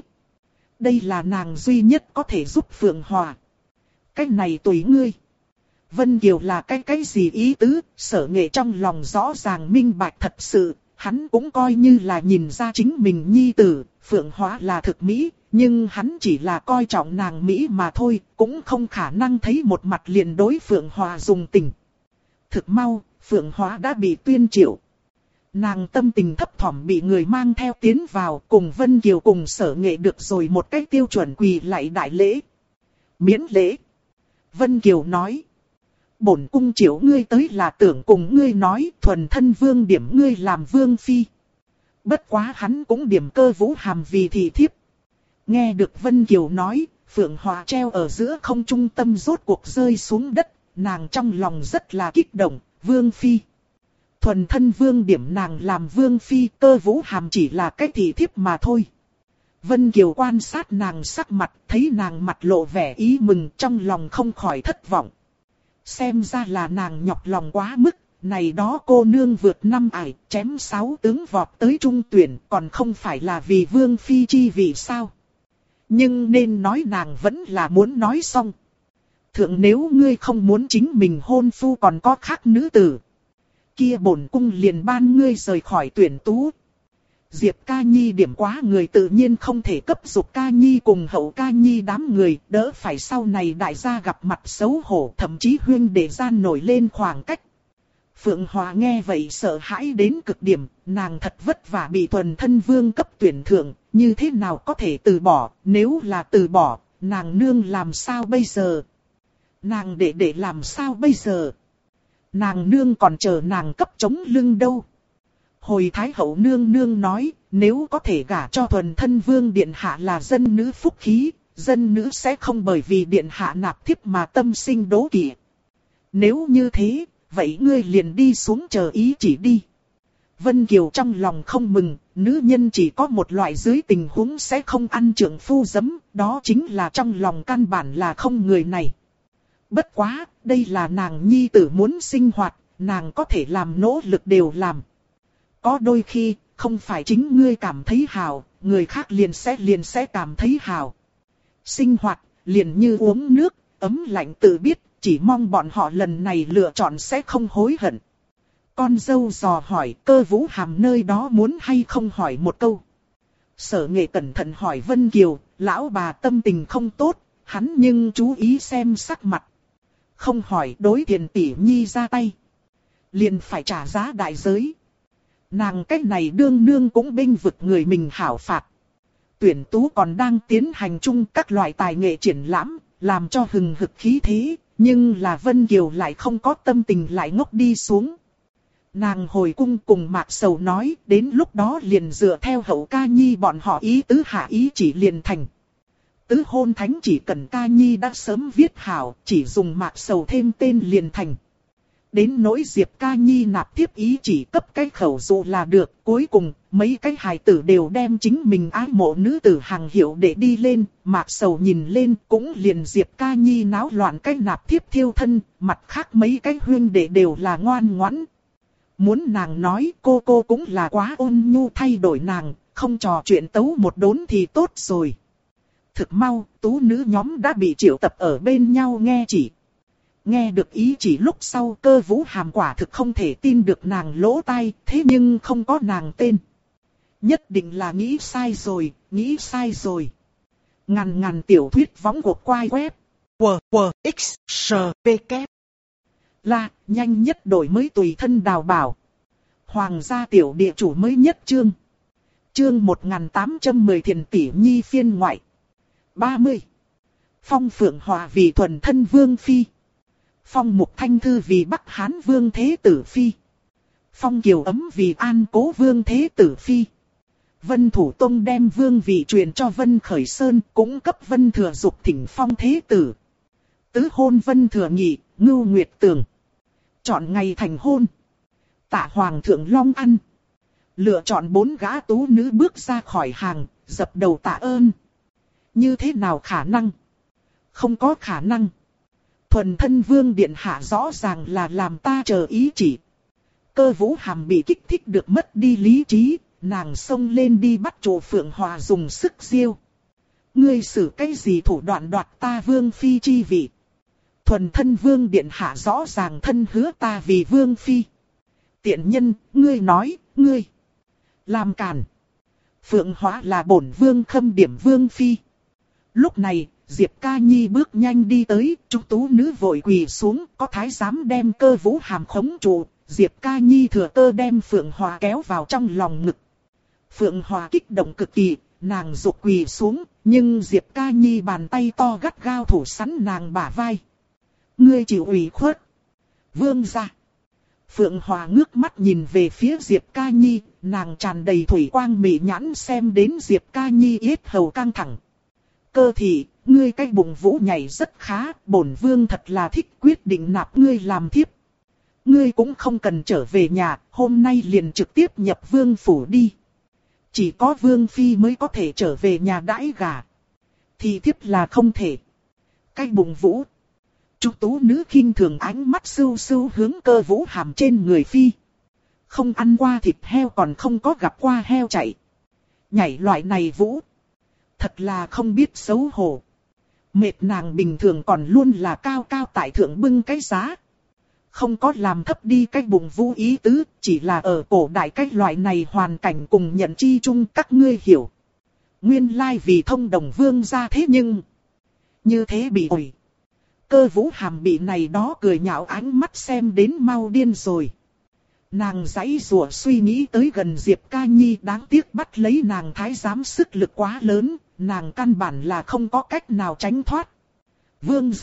Speaker 1: Đây là nàng duy nhất có thể giúp Phượng Hòa. Cái này tùy ngươi. Vân Kiều là cái gì ý tứ, Sở Nghệ trong lòng rõ ràng minh bạch thật sự, hắn cũng coi như là nhìn ra chính mình nhi tử, Phượng Hóa là thực mỹ, nhưng hắn chỉ là coi trọng nàng mỹ mà thôi, cũng không khả năng thấy một mặt liền đối Phượng Hóa dùng tình. Thực mau, Phượng Hóa đã bị tuyên triệu. Nàng tâm tình thấp thỏm bị người mang theo tiến vào, cùng Vân Kiều cùng Sở Nghệ được rồi một cách tiêu chuẩn quỳ lạy đại lễ. Miễn lễ. Vân Kiều nói. Bổn cung triệu ngươi tới là tưởng cùng ngươi nói thuần thân vương điểm ngươi làm vương phi. Bất quá hắn cũng điểm Cơ Vũ Hàm vì thị thiếp. Nghe được Vân Kiều nói, Phượng Hòa treo ở giữa không trung tâm rốt cuộc rơi xuống đất, nàng trong lòng rất là kích động, vương phi. Thuần thân vương điểm nàng làm vương phi, Cơ Vũ Hàm chỉ là cái thị thiếp mà thôi. Vân Kiều quan sát nàng sắc mặt, thấy nàng mặt lộ vẻ ý mừng, trong lòng không khỏi thất vọng. Xem ra là nàng nhọc lòng quá mức, này đó cô nương vượt năm ải, chém 6 tướng vọt tới trung tuyển, còn không phải là vì vương phi chi vì sao. Nhưng nên nói nàng vẫn là muốn nói xong. Thượng nếu ngươi không muốn chính mình hôn phu còn có khác nữ tử, kia bổn cung liền ban ngươi rời khỏi tuyển tú. Diệp Ca Nhi điểm quá người tự nhiên không thể cấp Dục Ca Nhi cùng Hậu Ca Nhi đám người, đỡ phải sau này đại gia gặp mặt xấu hổ, thậm chí huyên để gian nổi lên khoảng cách. Phượng Hòa nghe vậy sợ hãi đến cực điểm, nàng thật vất vả bị thuần thân vương cấp tuyển thượng, như thế nào có thể từ bỏ, nếu là từ bỏ, nàng nương làm sao bây giờ? Nàng để làm sao bây giờ? Nàng nương còn chờ nàng cấp chống lưng đâu? Hồi Thái Hậu nương nương nói, nếu có thể gả cho thuần thân vương điện hạ là dân nữ phúc khí, dân nữ sẽ không bởi vì điện hạ nạp thiếp mà tâm sinh đố kỵ. Nếu như thế, vậy ngươi liền đi xuống chờ ý chỉ đi. Vân Kiều trong lòng không mừng, nữ nhân chỉ có một loại dưới tình huống sẽ không ăn trượng phu giấm, đó chính là trong lòng căn bản là không người này. Bất quá, đây là nàng nhi tử muốn sinh hoạt, nàng có thể làm nỗ lực đều làm. Có đôi khi, không phải chính ngươi cảm thấy hào, người khác liền sẽ cảm thấy hào. Sinh hoạt, liền như uống nước, ấm lạnh tự biết, chỉ mong bọn họ lần này lựa chọn sẽ không hối hận. Con dâu dò hỏi Cơ Vũ Hàm nơi đó muốn hay không hỏi một câu. Sở Nghệ cẩn thận hỏi Vân Kiều, lão bà tâm tình không tốt, hắn nhưng chú ý xem sắc mặt. Không hỏi đối Thiền tỷ nhi ra tay, liền phải trả giá đại giới. Nàng cách này đương nương cũng bênh vực người mình hảo phạt. Tuyển tú còn đang tiến hành chung các loại tài nghệ triển lãm, làm cho hừng hực khí thế, nhưng là Vân Kiều lại không có tâm tình lại ngốc đi xuống. Nàng hồi cung cùng Mạc Sầu nói, đến lúc đó liền dựa theo Hậu Ca Nhi bọn họ ý tứ hạ ý chỉ liền thành. Tứ hôn thánh chỉ cần Ca Nhi đã sớm viết hảo, chỉ dùng Mạc Sầu thêm tên liền thành. Đến nỗi Diệp Ca Nhi nạp tiếp ý chỉ cấp cái khẩu dụ là được. Cuối cùng, mấy cái hài tử đều đem chính mình ái mộ nữ tử hàng hiệu để đi lên. Mạc Sầu nhìn lên cũng liền Diệp Ca Nhi náo loạn cái nạp tiếp thiêu thân. Mặt khác mấy cái huyên đệ đều là ngoan ngoãn. Muốn nàng nói cô cũng là quá ôn nhu thay đổi nàng. không trò chuyện tấu một đốn thì tốt rồi. Thực mau, tú nữ nhóm đã bị triệu tập ở bên nhau nghe chỉ. Nghe được ý chỉ lúc sau, Cơ Vũ Hàm quả thực không thể tin được nàng lỗ tai, thế nhưng không có nàng tên. Nhất định là nghĩ sai rồi, nghĩ sai rồi. Ngàn tiểu thuyết võng cuộc quay web.
Speaker 2: X, PK.
Speaker 1: Là, nhanh nhất đổi mới tùy thân đào bảo. Hoàng gia tiểu địa chủ mới nhất chương. Chương 1810 Thiền Tỷ Nhi phiên ngoại. 30. Phong Phượng Hòa vì thuần thân Vương Phi. Phong Mục Thanh Thư vì Bắc Hán Vương Thế Tử Phi. Phong Kiều Ấm vì An Cố Vương Thế Tử Phi. Vân Thủ Tông đem vương vị truyền cho Vân Khởi Sơn, cũng cấp Vân Thừa Dục thỉnh Phong Thế Tử. Tứ hôn Vân Thừa Nghị, Ngưu Nguyệt Tường. Chọn ngày thành hôn. Tạ Hoàng thượng Long Ăn. Lựa chọn 4 gã tú nữ bước ra khỏi hàng, dập đầu tạ ơn. Như thế nào khả năng? Không có khả năng. Thuần thân Vương Điện Hạ rõ ràng là làm ta chờ ý chỉ. Cơ Vũ Hàm bị kích thích được mất đi lý trí, nàng xông lên đi bắt Trụ Phượng Hòa dùng sức giêu. Ngươi xử cái gì thủ đoạn đoạt ta Vương Phi chi vị? Thuần thân Vương Điện Hạ rõ ràng thân hứa ta vì Vương Phi. Tiện nhân, ngươi nói, ngươi làm cản. Phượng Hóa là bổn Vương khâm điểm Vương Phi. Lúc này, Diệp Ca Nhi bước nhanh đi tới, chúng tú nữ vội quỳ xuống, có thái giám đem Cơ Vũ Hàm khống trụ. Diệp Ca Nhi thừa cơ đem Phượng Hòa kéo vào trong lòng ngực. Phượng Hòa kích động cực kỳ, nàng rụt quỳ xuống, nhưng Diệp Ca Nhi bàn tay to gắt gao thủ sẵn nàng bả vai. Ngươi chịu ủy khuất. Vương gia. Phượng Hòa ngước mắt nhìn về phía Diệp Ca Nhi, nàng tràn đầy thủy quang mị nhãn xem đến Diệp Ca Nhi yết hầu căng thẳng. Cơ thị, ngươi cái bụng vũ nhảy rất khá, bổn vương thật là thích quyết định nạp ngươi làm thiếp. Ngươi cũng không cần trở về nhà, hôm nay liền trực tiếp nhập vương phủ đi. Chỉ có Vương Phi mới có thể trở về nhà đãi gả. Thì thiếp là không thể. Cái bụng vũ. Chúng tú nữ khinh thường ánh mắt sưu sưu hướng Cơ Vũ Hàm trên người Phi. Không ăn qua thịt heo còn không có gặp qua heo chạy. Nhảy loại này vũ. Thật là không biết xấu hổ. Mệt nàng bình thường còn luôn là cao cao tại thượng bưng cái giá. Không có làm thấp đi cái bụng vũ ý tứ, chỉ là ở cổ đại cái loại này hoàn cảnh cùng nhận chi chung các ngươi hiểu. Nguyên lai vì thông đồng Vương gia thế nhưng như thế bị ổi. Cơ Vũ Hàm bị này đó cười nhạo ánh mắt xem đến mau điên rồi. Nàng giãy giụa suy nghĩ tới gần Diệp Ca Nhi, đáng tiếc bắt lấy nàng thái giám sức lực quá lớn, nàng căn bản là không có cách nào tránh thoát. Vương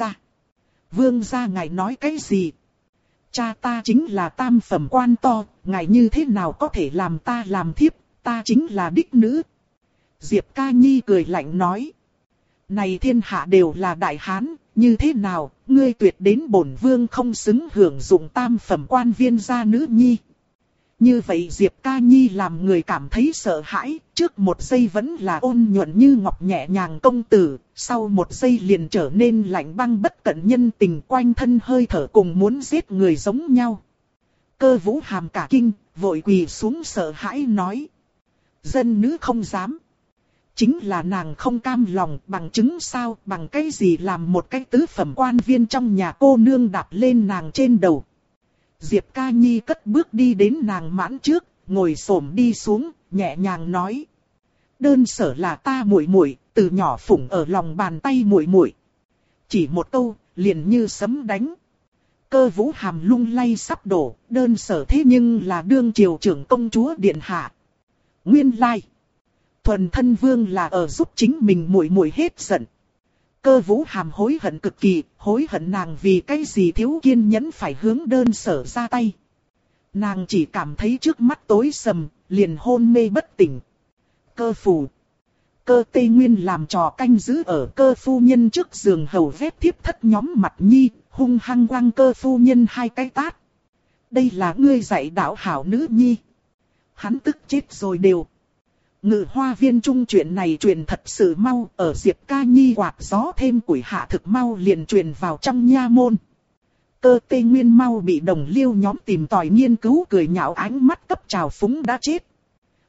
Speaker 1: gia ngài nói cái gì? Cha ta chính là tam phẩm quan to, ngài như thế nào có thể làm ta làm thiếp, ta chính là đích nữ. Diệp Ca Nhi cười lạnh nói. Này thiên hạ đều là đại hán, như thế nào, ngươi tuyệt đến bổn vương không xứng hưởng dụng tam phẩm quan viên gia nữ nhi. Như vậy Diệp Ca Nhi làm người cảm thấy sợ hãi, trước một giây vẫn là ôn nhuận như ngọc nhẹ nhàng công tử, sau một giây liền trở nên lạnh băng bất cận nhân tình, quanh thân hơi thở cùng muốn giết người giống nhau. Cơ Vũ Hàm cả kinh, vội quỳ xuống sợ hãi nói. Dân nữ không dám. Chính là nàng không cam lòng, bằng chứng sao, bằng cái gì làm một cái tứ phẩm quan viên trong nhà cô nương đạp lên nàng trên đầu. Diệp Ca Nhi cất bước đi đến nàng mãn trước, ngồi xổm đi xuống, nhẹ nhàng nói. Đơn sở là ta muội muội, từ nhỏ phụng ở lòng bàn tay muội muội. Chỉ một câu, liền như sấm đánh. Cơ Vũ Hàm lung lay sắp đổ, đơn sở thế nhưng là đương triều trưởng công chúa điện hạ. Nguyên lai. Thuần thân Vương là ở giúp chính mình muội muội hết giận. Cơ Vũ Hàm hối hận cực kỳ, hối hận nàng vì cái gì thiếu kiên nhẫn phải hướng đơn sở ra tay. Nàng chỉ cảm thấy trước mắt tối sầm, liền hôn mê bất tỉnh. Cơ phủ. Cơ Tây Nguyên làm trò canh giữ ở Cơ phu nhân trước giường hầu vét thiếp thất nhóm mặt nhi, hung hăng quăng Cơ phu nhân 2 cái tát. Đây là ngươi dạy đạo hảo nữ nhi. Hắn tức chết rồi đều. Ngự hoa viên trung chuyện này truyền thật sự mau, ở Diệp Ca Nhi quạt gió thêm củi hạ thực mau liền truyền vào trong nha môn. Cơ Tây Nguyên mau bị đồng liêu nhóm tìm tòi nghiên cứu cười nhạo ánh mắt cấp trào phúng đã chết.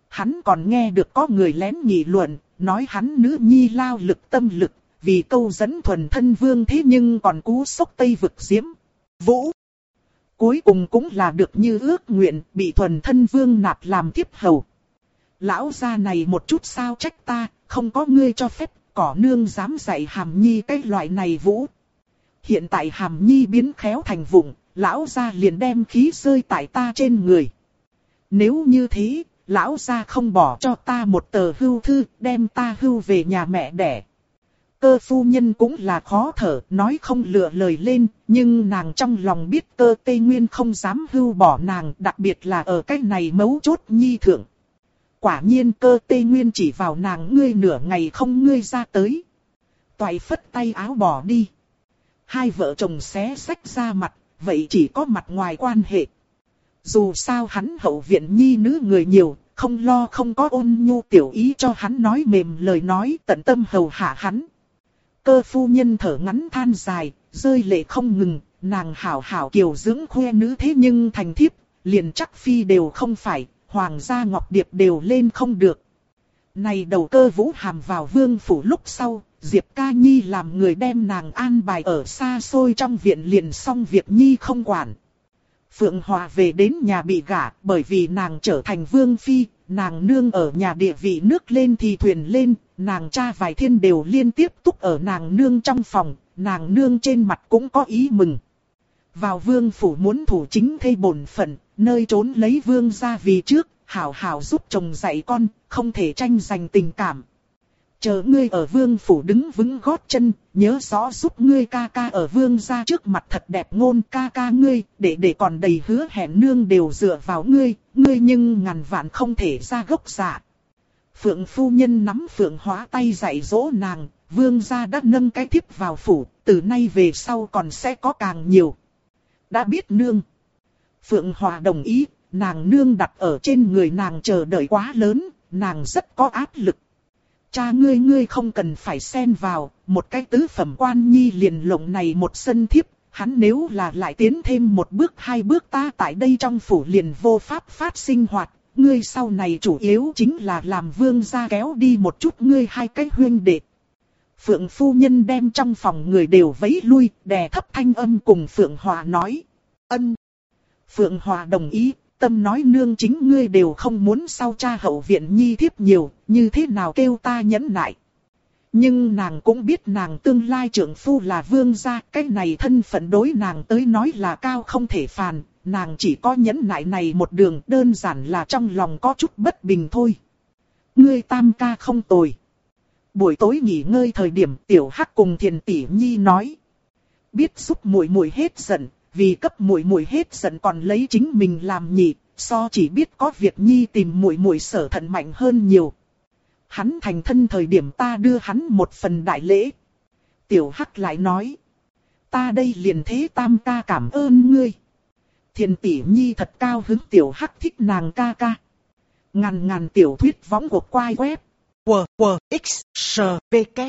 Speaker 1: Hắn còn nghe được có người lén nghị luận, nói hắn nữ nhi lao lực tâm lực, vì câu dẫn thuần thân vương thế nhưng còn cú sốc Tây vực diễm vũ. Cuối cùng cũng là được như ước nguyện, bị thuần thân vương nạp làm thiếp hầu. Lão gia này một chút sao trách ta, không có ngươi cho phép, cỏ nương dám dạy Hàm Nhi cái loại này vũ. Hiện tại Hàm Nhi biến khéo thành vụng, lão gia liền đem khí rơi tại ta trên người. Nếu như thế, lão gia không bỏ cho ta một tờ hưu thư, đem ta hưu về nhà mẹ đẻ. Cơ phu nhân cũng là khó thở, nói không lựa lời lên, nhưng nàng trong lòng biết Cơ Tây Nguyên không dám hưu bỏ nàng, đặc biệt là ở cái này mấu chốt nhi thượng. Quả nhiên Cơ Tây Nguyên chỉ vào nàng ngươi nửa ngày không ngươi ra tới. Toại phất tay áo bỏ đi. Hai vợ chồng xé xách ra mặt, vậy chỉ có mặt ngoài quan hệ. Dù sao hắn hậu viện nhi nữ người nhiều, không lo không có ôn nhu tiểu ý cho hắn nói mềm lời nói tận tâm hầu hạ hắn. Cơ phu nhân thở ngắn than dài, rơi lệ không ngừng, nàng hảo hảo kiều dưỡng khoe nữ thế nhưng thành thiếp, liền chắc phi đều không phải, hoàng gia ngọc điệp đều lên không được. Này đầu Cơ Vũ Hàm vào vương phủ lúc sau, Diệp Ca Nhi làm người đem nàng an bài ở xa xôi trong viện liền xong việc Nhi không quản. Phượng Hòa về đến nhà bị gả, bởi vì nàng trở thành vương phi, nàng nương ở nhà địa vị nước lên thì thuyền lên, nàng cha vài thiên đều liên tiếp túc ở nàng nương trong phòng, nàng nương trên mặt cũng có ý mừng. Vào vương phủ muốn thủ chính thê bổn phận, nơi trốn lấy vương gia vì trước, hảo hảo giúp chồng dạy con, không thể tranh giành tình cảm. Chờ ngươi ở vương phủ đứng vững gót chân, nhớ rõ giúp ngươi ca ca ở vương gia trước mặt thật đẹp ngôn ca ca ngươi, để còn đầy hứa hẹn nương đều dựa vào ngươi, ngươi nhưng ngàn vạn không thể ra gốc dạ. Phượng phu nhân nắm Phượng Hóa tay dạy dỗ nàng, vương gia đã nâng cái thiếp vào phủ, từ nay về sau còn sẽ có càng nhiều. Đã biết nương. Phượng Hòa đồng ý, nàng nương đặt ở trên người nàng chờ đợi quá lớn, nàng rất có áp lực. Cha ngươi không cần phải xen vào, một cái tứ phẩm quan nhi liền lộng này một sân thiếp, hắn nếu là lại tiến thêm một bước hai bước ta tại đây trong phủ liền vô pháp phát sinh hoạt, ngươi sau này chủ yếu chính là làm vương gia kéo đi một chút ngươi hai cái huynh đệ. Phượng phu nhân đem trong phòng người đều vẫy lui, đè thấp thanh âm cùng Phượng Hòa nói. Ân. Phượng Hòa đồng ý. Tâm nói nương chính ngươi đều không muốn sau cha hậu viện nhi thiếp nhiều, như thế nào kêu ta nhẫn nại. Nhưng nàng cũng biết nàng tương lai trưởng phu là vương gia, cái này thân phận đối nàng tới nói là cao không thể phàn, nàng chỉ có nhẫn nại này một đường đơn giản là trong lòng có chút bất bình thôi. Ngươi tam ca không tồi. Buổi tối nghỉ ngơi thời điểm Tiểu Hắc cùng Thiền Tỷ Nhi nói. Biết giúp muội muội hết giận. Vì cấp muội muội hết giận còn lấy chính mình làm nhị, so chỉ biết có việc nhi tìm muội muội sở thận mạnh hơn nhiều. Hắn thành thân thời điểm ta đưa hắn một phần đại lễ. Tiểu Hắc lại nói. Ta đây liền thế tam ca cảm ơn ngươi. Thiền Tỷ Nhi thật cao hứng Tiểu Hắc thích nàng ca ca. Ngàn tiểu thuyết võng cuộc quay web.
Speaker 2: W, X, S, P, K.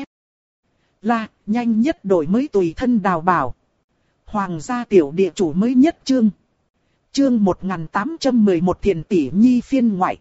Speaker 1: Là, nhanh nhất đổi mới tùy thân đào bảo. Hoàng gia tiểu địa chủ mới nhất chương. Chương 1811 Thiền Tỷ Nhi phiên ngoại.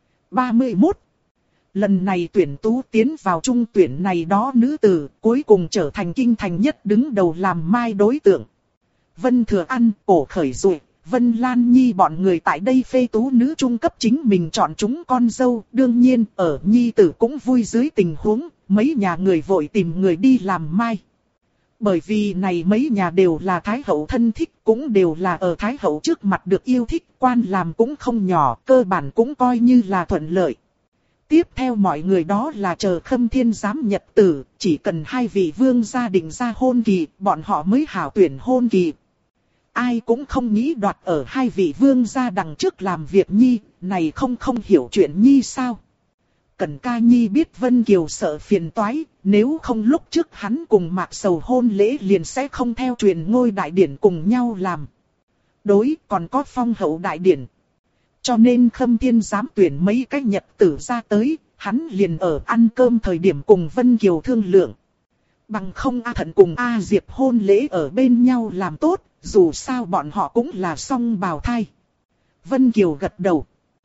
Speaker 1: 31. Lần này tuyển tú tiến vào trung tuyển này đó nữ tử, cuối cùng trở thành kinh thành nhất đứng đầu làm mai đối tượng. Vân Thừa An, Cổ Khởi Duệ, Vân Lan Nhi bọn người tại đây phê tú nữ trung cấp chính mình chọn chúng con dâu. Đương nhiên, ở Nhi tử cũng vui dưới tình huống, mấy nhà người vội tìm người đi làm mai. Bởi vì này mấy nhà đều là Thái Hậu thân thích, cũng đều là ở Thái Hậu trước mặt được yêu thích, quan làm cũng không nhỏ, cơ bản cũng coi như là thuận lợi. Tiếp theo mọi người đó là chờ Khâm Thiên giám nhật tử, chỉ cần hai vị vương gia định ra hôn kỳ, bọn họ mới hảo tuyển hôn kỳ. Ai cũng không nghĩ đoạt ở hai vị vương gia đằng trước làm việc nhi, này không hiểu chuyện nhi sao. Cẩn Ca Nhi biết Vân Kiều sợ phiền toái, nếu không lúc trước hắn cùng Mạc Sầu hôn lễ liền sẽ không theo truyền ngôi đại điển cùng nhau làm. Đối còn có phong hậu đại điển. Cho nên Khâm Thiên dám tuyển mấy cái nhật tử ra tới, hắn liền ở ăn cơm thời điểm cùng Vân Kiều thương lượng. Bằng không A Thận cùng A Diệp hôn lễ ở bên nhau làm tốt, dù sao bọn họ cũng là song bào thai. Vân Kiều gật đầu.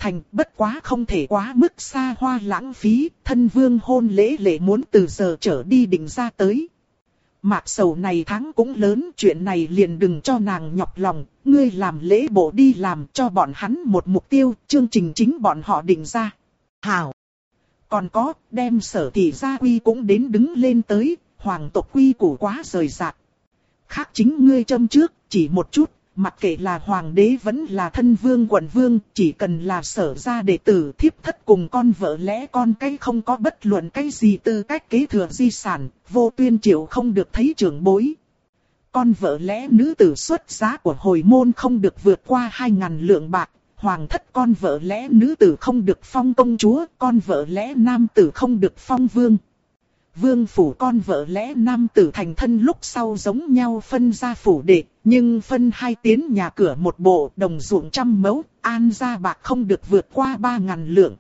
Speaker 1: thành, bất quá không thể quá mức xa hoa lãng phí, thân vương hôn lễ muốn từ giờ trở đi định ra tới. Mạc Sầu này tháng cũng lớn, chuyện này liền đừng cho nàng nhọc lòng, ngươi làm lễ bộ đi làm cho bọn hắn một mục tiêu, chương trình chính bọn họ định ra.
Speaker 2: Hảo.
Speaker 1: Còn có, đem Sở thị gia quy cũng đến đứng lên tới, hoàng tộc quy củ quá rời rạc. Khác chính ngươi châm trước, chỉ một chút, mặc kệ là hoàng đế vẫn là thân vương quận vương, chỉ cần là Sở gia đệ tử thiếp thất cùng con vợ lẽ con cái không có bất luận cái gì tư cách kế thừa di sản, vô tuyên triệu không được thấy trưởng bối. Con vợ lẽ nữ tử xuất giá của hồi môn không được vượt qua 2.000 lượng bạc, hoàng thất con vợ lẽ nữ tử không được phong công chúa, con vợ lẽ nam tử không được phong vương. Vương phủ con vợ lẽ nam tử thành thân lúc sau giống nhau phân ra phủ đệ, nhưng phân hai tiến nhà cửa một bộ, đồng ruộng 100 mẫu, an gia bạc không được vượt qua 3.000 lượng.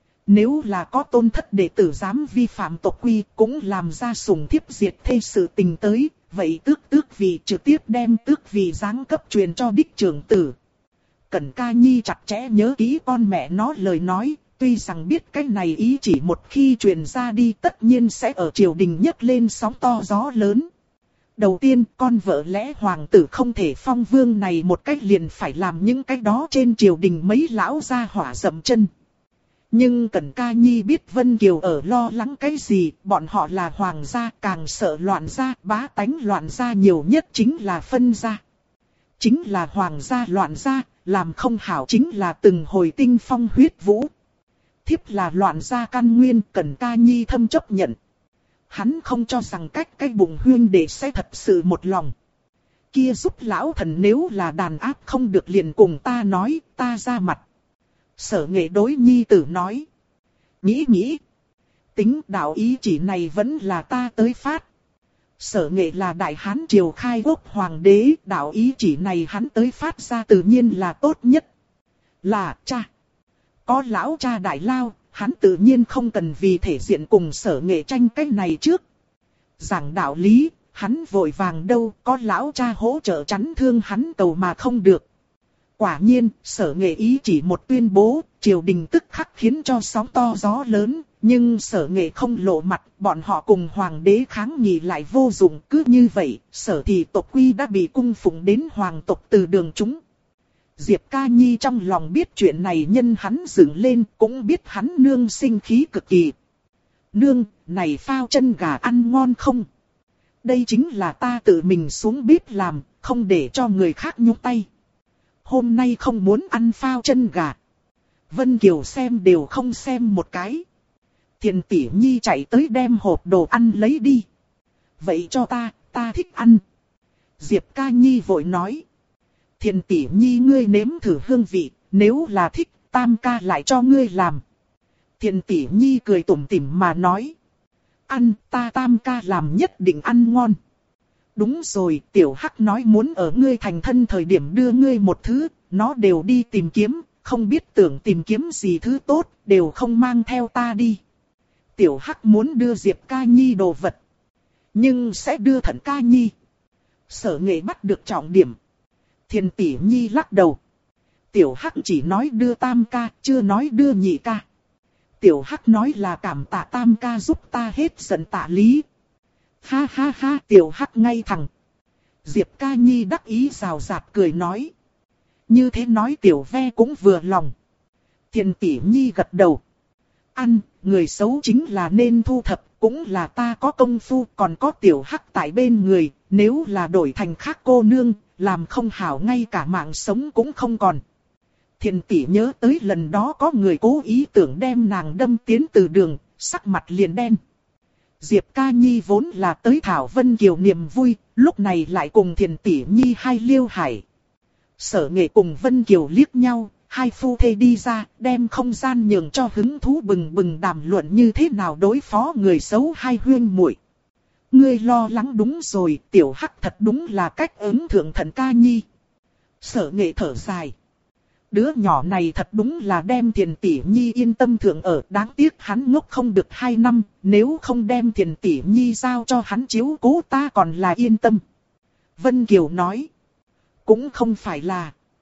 Speaker 1: Nếu là có tôn thất đệ tử dám vi phạm tộc quy, cũng làm ra sủng thiếp diệt thê sự tình tới, vậy tước vị trực tiếp đem tước vị giáng cấp truyền cho đích trưởng tử. Cẩn Ca Nhi chặt chẽ nhớ kỹ con mẹ nó lời nói, tuy rằng biết cái này ý chỉ một khi truyền ra đi tất nhiên sẽ ở triều đình nhấc lên sóng to gió lớn. Đầu tiên, con vợ lẽ hoàng tử không thể phong vương này một cách liền phải làm những cái đó trên triều đình mấy lão gia hỏa dậm chân. Nhưng Cẩn Ca Nhi biết Vân Kiều ở lo lắng cái gì, bọn họ là hoàng gia, càng sợ loạn gia, bá tánh loạn gia nhiều nhất chính là phân gia. Chính là hoàng gia loạn gia, làm không hảo chính là từng hồi tinh phong huyết vũ. Thiếp là loạn gia căn nguyên, Cẩn Ca Nhi thâm chấp nhận. Hắn không cho rằng cách bụng huyên để sẽ thật sự một lòng. Kia giúp lão thần nếu là đàn áp không được liền cùng ta nói, ta ra mặt. Sở Nghệ đối nhi tử nói. Nghĩ. Tính đạo ý chỉ này vẫn là ta tới phát. Sở Nghệ là đại hán triều khai quốc hoàng đế, đạo ý chỉ này hắn tới phát ra tự nhiên là tốt nhất. Là cha. Có lão cha đại lao, hắn tự nhiên không cần vì thể diện cùng Sở Nghệ tranh cái này trước. Giảng đạo lý, hắn vội vàng đâu, có lão cha hỗ trợ chắn thương hắn cầu mà không được. Quả nhiên, Sở Nghệ ý chỉ một tuyên bố, triều đình tức khắc khiến cho sóng to gió lớn, nhưng Sở Nghệ không lộ mặt, bọn họ cùng hoàng đế kháng nghị lại vô dụng, cứ như vậy, Sở thị tộc quy đã bị cung phụng đến hoàng tộc từ đường chúng. Diệp Ca Nhi trong lòng biết chuyện này nhân hắn dựng lên, cũng biết hắn nương sinh khí cực kỳ. Nương, này phao chân gà ăn ngon không? Đây chính là ta tự mình xuống bếp làm, không để cho người khác nhúng tay. Hôm nay không muốn ăn phao chân gà. Vân Kiều xem đều không xem một cái. Thiền tỷ nhi chạy tới đem hộp đồ ăn lấy đi. Vậy cho ta thích ăn. Diệp Ca Nhi vội nói. Thiền tỷ nhi ngươi nếm thử hương vị, nếu là thích, tam ca lại cho ngươi làm. Thiền tỷ nhi cười tủm tỉm mà nói. Ăn, ta tam ca làm nhất định ăn ngon. Đúng rồi, tiểu hắc nói muốn ở ngươi thành thân thời điểm đưa ngươi một thứ, nó đều đi tìm kiếm, không biết tưởng tìm kiếm gì thứ tốt, đều không mang theo ta đi. Tiểu hắc muốn đưa Diệp Ca Nhi đồ vật, nhưng sẽ đưa Thận Ca Nhi. Sở Nghệ bắt được trọng điểm. Thiền tỷ nhi lắc đầu. Tiểu hắc chỉ nói đưa tam ca, chưa nói đưa nhị ca. Tiểu hắc nói là cảm tạ tam ca giúp ta hết giận tạ lý. Ha ha ha, tiểu hắc ngay thẳng. Diệp Ca Nhi đắc ý rào rạt cười nói. Như thế nói tiểu ve cũng vừa lòng. Thiền tỷ nhi gật đầu. Ăn, người xấu chính là nên thu thập, cũng là ta có công phu, còn có tiểu hắc tại bên người, nếu là đổi thành khác cô nương, làm không hảo ngay cả mạng sống cũng không còn. Thiền tỷ nhớ tới lần đó có người cố ý tưởng đem nàng đâm tiến từ đường, sắc mặt liền đen. Diệp Ca Nhi vốn là tới thảo Vân Kiều niềm vui, lúc này lại cùng Thiền tỷ nhi hai liêu hải. Sở Nghệ cùng Vân Kiều liếc nhau, hai phu thê đi ra, đem không gian nhường cho hứng thú bừng bừng đàm luận như thế nào đối phó người xấu hai huyên muội. Ngươi lo lắng đúng rồi, tiểu hắc thật đúng là cách ứng thượng Thận Ca Nhi. Sở Nghệ thở dài. Đứa nhỏ này thật đúng là đem Thiền tỷ nhi yên tâm thượng ở, đáng tiếc hắn ngốc không được 2 năm, nếu không đem Thiền tỷ nhi giao cho hắn chiếu cố ta còn là yên tâm. Vân Kiều nói. Cũng không phải là.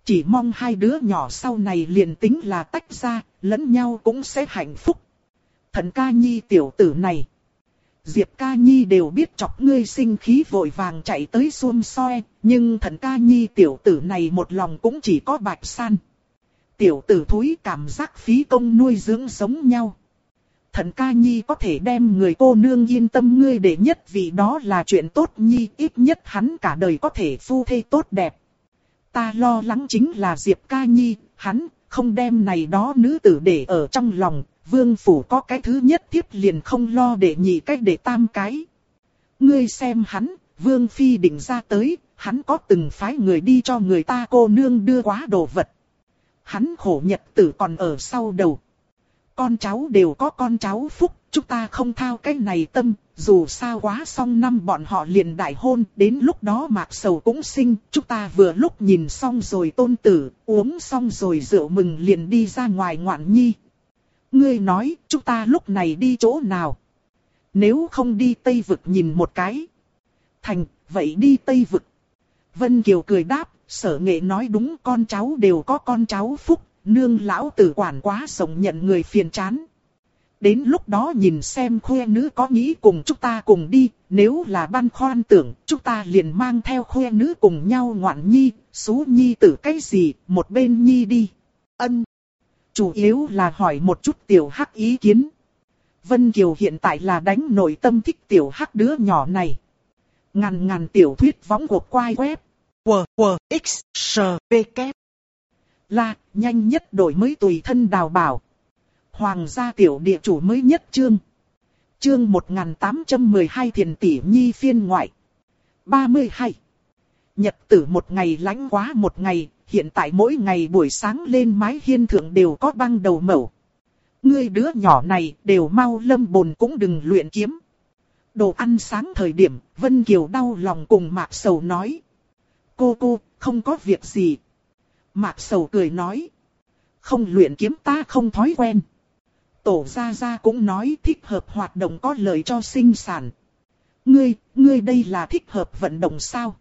Speaker 1: Chỉ mong hai đứa nhỏ sau này liền tính là tách ra, lẫn nhau cũng sẽ hạnh phúc. Thần ca nhi tiểu tử này. Diệp ca nhi đều biết chọc ngươi sinh khí vội vàng chạy tới xuôm xoe, nhưng thần ca nhi tiểu tử này một lòng cũng chỉ có Bạch San. Tiểu tử thúi cảm giác phí công nuôi dưỡng giống nhau. Thần ca nhi có thể đem người cô nương yên tâm ngươi để nhất vì đó là chuyện tốt nhi, ít nhất hắn cả đời có thể phu thê tốt đẹp. Ta lo lắng chính là Diệp ca nhi, hắn không đem này đó nữ tử để ở trong lòng, vương phủ có cái thứ nhất thiếp liền không lo để nhị cách để tam cái. Ngươi xem hắn, vương phi định ra tới, hắn có từng phái người đi cho người ta cô nương đưa quá đồ vật. Hắn khổ nhật tử còn ở sau đầu. Con cháu đều có con cháu phúc, chúng ta không thao cái này tâm, dù sao quá xong năm bọn họ liền đại hôn, đến lúc đó Mạc Sầu cũng sinh, chúng ta vừa lúc nhìn xong rồi tôn tử, uống xong rồi rượu mừng liền đi ra ngoài ngoạn nhi. Ngươi nói, chúng ta lúc này đi chỗ nào? Nếu không đi Tây Vực nhìn một cái. Thành, vậy đi Tây Vực. Vân Kiều cười đáp, Sở Nghệ nói đúng, con cháu đều có con cháu phúc, nương lão tử quản quá rộng nhận người phiền chán. Đến lúc đó nhìn xem khuê nữ có nghĩ cùng chúng ta cùng đi, nếu là băn khoăn tưởng, chúng ta liền mang theo khuê nữ cùng nhau ngoạn nhi, xú nhi tử cái gì, một bên nhi đi. Ân. Chủ yếu là hỏi một chút tiểu hắc ý kiến. Vân Kiều hiện tại là đánh nội tâm thích tiểu hắc đứa nhỏ này. Ngàn tiểu thuyết võng cuộc quay web.
Speaker 2: W, X, S, V, K.
Speaker 1: Là, nhanh nhất đổi mới tùy thân đào bảo. Hoàng gia tiểu địa chủ mới nhất chương. Chương 1812 Thiền tỷ nhi phiên ngoại. 32. Nhật tử một ngày lạnh quá một ngày, hiện tại mỗi ngày buổi sáng lên mái hiên thượng đều có băng đầu mẩu. Ngươi đứa nhỏ này đều mau lâm bồn cũng đừng luyện kiếm. Đồ ăn sáng thời điểm, Vân Kiều đau lòng cùng Mạc Sầu nói. Cô, không có việc gì. Mạc Sầu cười nói. Không luyện kiếm ta không thói quen. Tổ gia cũng nói thích hợp hoạt động có lợi cho sinh sản. Ngươi đây là thích hợp vận động sao?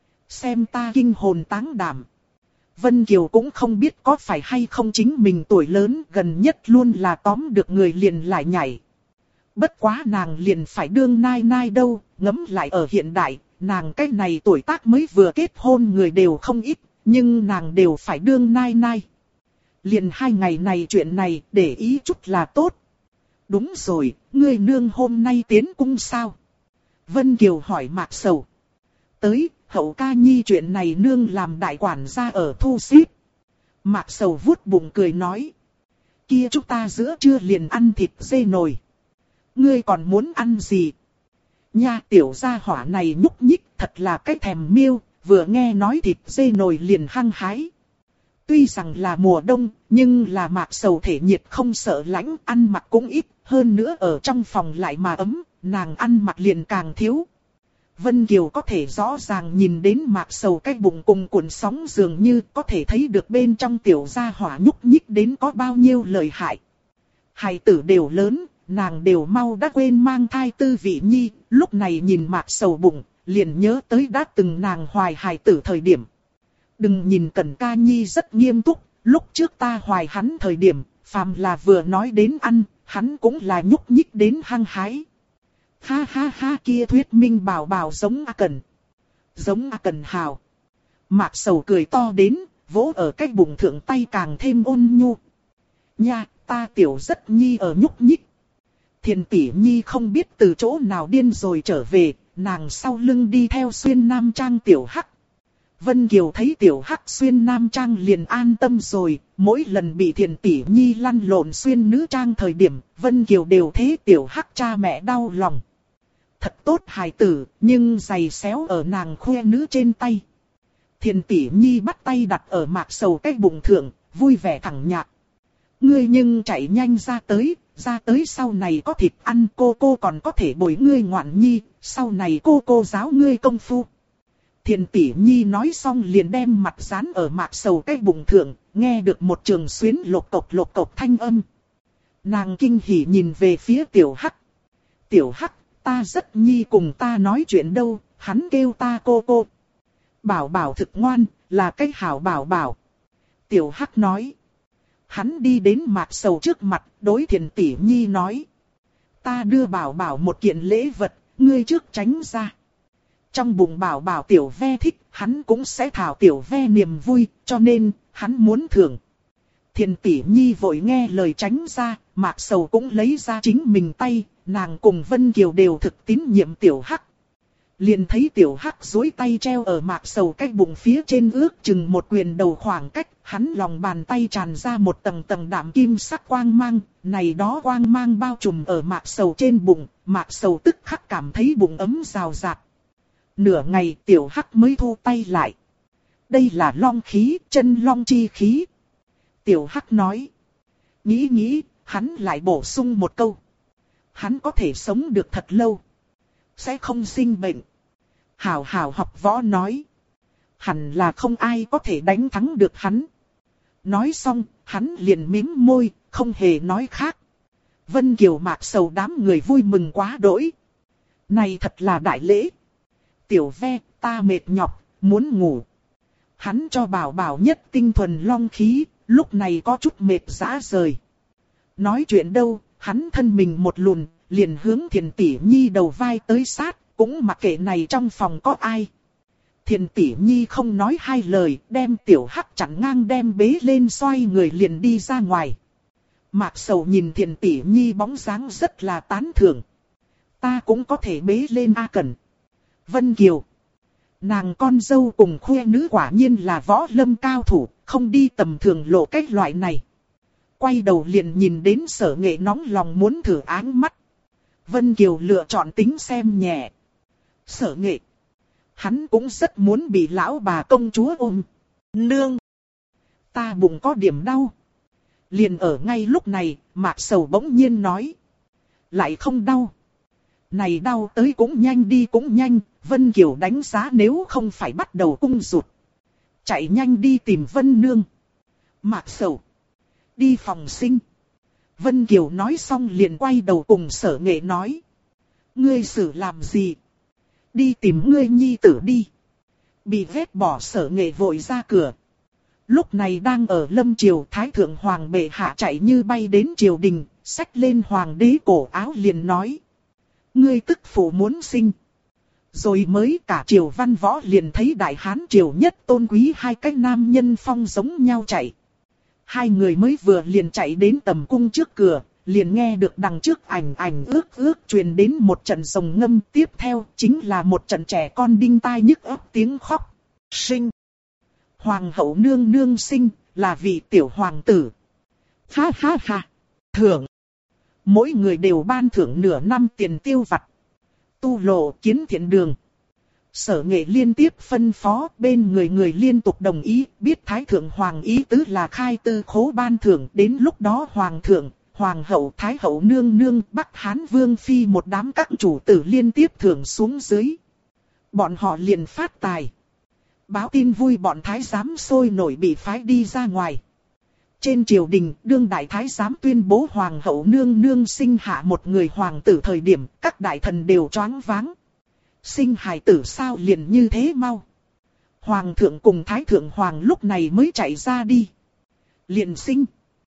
Speaker 1: Xem ta kinh hồn táng đảm. Vân Kiều cũng không biết có phải hay không chính mình tuổi lớn gần nhất luôn là tóm được người liền lại nhảy. Bất quá nàng liền phải đương nai đâu, ngấm lại ở hiện đại, nàng cái này tuổi tác mới vừa kết hôn người đều không ít, nhưng nàng đều phải đương nai. Liền 2 ngày này chuyện này để ý chút là tốt. Đúng rồi, ngươi nương hôm nay tiến cung sao? Vân Kiều hỏi Mạc Sầu. Tới, hậu ca nhi chuyện này nương làm đại quản gia ở thu xếp. Mạc Sầu vuốt bụng cười nói. Kia chúng ta giữa trưa liền ăn thịt dê nồi. Ngươi còn muốn ăn gì? Nha tiểu gia hỏa này nhúc nhích thật là cái thèm miêu, vừa nghe nói thịt dê nồi liền hăng hái. Tuy rằng là mùa đông, nhưng là Mạc Sầu thể nhiệt không sợ lạnh, ăn mặc cũng ít, hơn nữa ở trong phòng lại mà ấm, nàng ăn mặc liền càng thiếu. Vân Kiều có thể rõ ràng nhìn đến Mạc Sầu cái bụng cùng cuộn sóng dường như có thể thấy được bên trong tiểu gia hỏa nhúc nhích đến có bao nhiêu lợi hại. Hài tử đều lớn, nàng đều mau đã quên mang thai tư vị nhi, lúc này nhìn Mạc Sầu bụng, liền nhớ tới đã từng nàng hoài hài tử thời điểm. Đừng nhìn Cẩn ca nhi rất nghiêm túc, lúc trước ta hoài hắn thời điểm, phàm là vừa nói đến ăn, hắn cũng là nhúc nhích đến hăng hái. Ha ha ha kia thuyết minh bảo giống A Cẩn. Giống A Cẩn hào. Mạc Sầu cười to đến, vỗ ở cái bụng thượng tay càng thêm ôn nhu. Nha, ta tiểu rất nhi ở nhúc nhích. Thiền tỷ nhi không biết từ chỗ nào điên rồi trở về, nàng sau lưng đi theo xuyên nam trang tiểu hắc. Vân Kiều thấy tiểu hắc xuyên nam trang liền an tâm rồi, mỗi lần bị Thiền tỷ nhi lăn lộn xuyên nữ trang thời điểm, Vân Kiều đều thế tiểu hắc cha mẹ đau lòng. Thật tốt hài tử, nhưng giày xéo ở nàng khoe nữ trên tay. Thiền tỷ nhi bắt tay đặt ở Mạc Sầu cái bụng thượng, vui vẻ thẳng nhạc. Ngươi nhưng chạy nhanh ra tới sau này có thịt ăn, cô còn có thể bồi ngươi ngoạn nhi, sau này cô giáo ngươi công phu. Thiền tỷ nhi nói xong liền đem mặt dán ở Mạc Sầu cái bụng thượng, nghe được một trường xuyến lộc cộc thanh âm. Nàng kinh hỉ nhìn về phía tiểu hắc. Tiểu hắc, ta rất nhi cùng ta nói chuyện đâu, hắn kêu ta cô. Bảo thực ngoan, là cái hảo bảo. Tiểu Hắc nói. Hắn đi đến Mạc Sầu trước mặt, đối Thiền Tỷ Nhi nói. Ta đưa Bảo Bảo một kiện lễ vật, ngươi trước tránh ra. Trong bụng Bảo Bảo Tiểu Ve thích, hắn cũng sẽ thảo Tiểu Ve niềm vui, cho nên, hắn muốn thưởng. Thiền Tỷ Nhi vội nghe lời tránh ra, Mạc Sầu cũng lấy ra chính mình tay, nàng cùng Vân Kiều đều thực tín nhiệm Tiểu Hắc. Liền thấy Tiểu Hắc duỗi tay treo ở Mạc Sầu cái bụng phía trên ước chừng một quyền đầu khoảng cách, hắn lòng bàn tay tràn ra một tầng tầng đạm kim sắc quang mang, này đó quang mang bao trùm ở Mạc Sầu trên bụng, Mạc Sầu tức khắc cảm thấy bụng ấm rào rạt. Nửa ngày Tiểu Hắc mới thu tay lại. Đây là long khí, chân long chi khí. Tiểu Hắc nói. Nghĩ, hắn lại bổ sung một câu. Hắn có thể sống được thật lâu. Sẽ không sinh bệnh. Hảo học võ nói. Hẳn là không ai có thể đánh thắng được hắn. Nói xong, hắn liền mím môi, không hề nói khác. Vân Kiều Mạc Sầu đám người vui mừng quá đỗi. Này thật là đại lễ. Tiểu Ve, ta mệt nhọc, muốn ngủ. Hắn cho Bảo Bảo nhất tinh thuần long khí, lúc này có chút mệt rã rời. Nói chuyện đâu, hắn thân mình một lùn, liền hướng Thiền Tỷ Nhi đầu vai tới sát, cũng mặc kệ này trong phòng có ai. Thiền Tỷ Nhi không nói hai lời, đem Tiểu Hắc chặn ngang đem bế lên xoay người liền đi ra ngoài. Mạc Sầu nhìn Thiền Tỷ Nhi bóng dáng rất là tán thưởng. Ta cũng có thể bế lên A Cẩn. Vân Kiều. Nàng con dâu cùng khuê nữ quả nhiên là võ lâm cao thủ, không đi tầm thường lộ cách loại này. Quay đầu liền nhìn đến Sở Nghệ nóng lòng muốn thử áng mắt. Vân Kiều lựa chọn tính xem nhẹ. Sở Nghệ. Hắn cũng rất muốn bị lão bà công chúa ôm. Nương. Ta bụng có điểm đau. Liền ở ngay lúc này, Mạc Sầu bỗng nhiên nói. Lại không đau. Này đau tới cũng nhanh đi cũng nhanh, Vân Kiều đánh giá nếu không phải bắt đầu cung rụt. Chạy nhanh đi tìm Vân Nương. Mạc Sầu. Đi phòng sinh. Vân Kiều nói xong liền quay đầu cùng Sở Nghệ nói. Ngươi xử làm gì? Đi tìm ngươi nhi tử đi. Bị ghét bỏ Sở Nghệ vội ra cửa. Lúc này đang ở lâm triều Thái Thượng Hoàng bệ hạ chạy như bay đến triều đình, xách lên hoàng đế cổ áo liền nói. Ngươi tức phụ muốn sinh. Rồi mới cả triều văn võ liền thấy đại hán triều nhất tôn quý hai cái nam nhân phong giống nhau chạy. Hai người mới vừa liền chạy đến tầm cung trước cửa, liền nghe được đằng trước ảnh ước truyền đến một trận rồng ngâm, tiếp theo chính là một trận trẻ con đinh tai nhức óc tiếng khóc. Sinh. Hoàng hậu nương nương sinh, là vị tiểu hoàng tử. Ha ha ha. Thưởng. Mỗi người đều ban thưởng nửa năm tiền tiêu vặt. Tu lộ kiến thiện đường. Sở Nghệ liên tiếp phân phó, bên người liên tục đồng ý, biết Thái Thượng Hoàng ý tứ là khai tư khố ban thưởng. Đến lúc đó Hoàng thượng, Hoàng hậu, Thái hậu nương nương, Bắc Hán Vương Phi một đám các chủ tử liên tiếp thưởng xuống dưới. Bọn họ liền phát tài. Báo tin vui bọn thái giám sôi nổi bị phái đi ra ngoài. Trên triều đình, đương đại thái giám tuyên bố Hoàng hậu nương nương sinh hạ một người hoàng tử thời điểm, các đại thần đều choáng váng. Sinh hài tử sao liền như thế mau. Hoàng thượng cùng Thái Thượng Hoàng lúc này mới chạy ra đi. Liền sinh.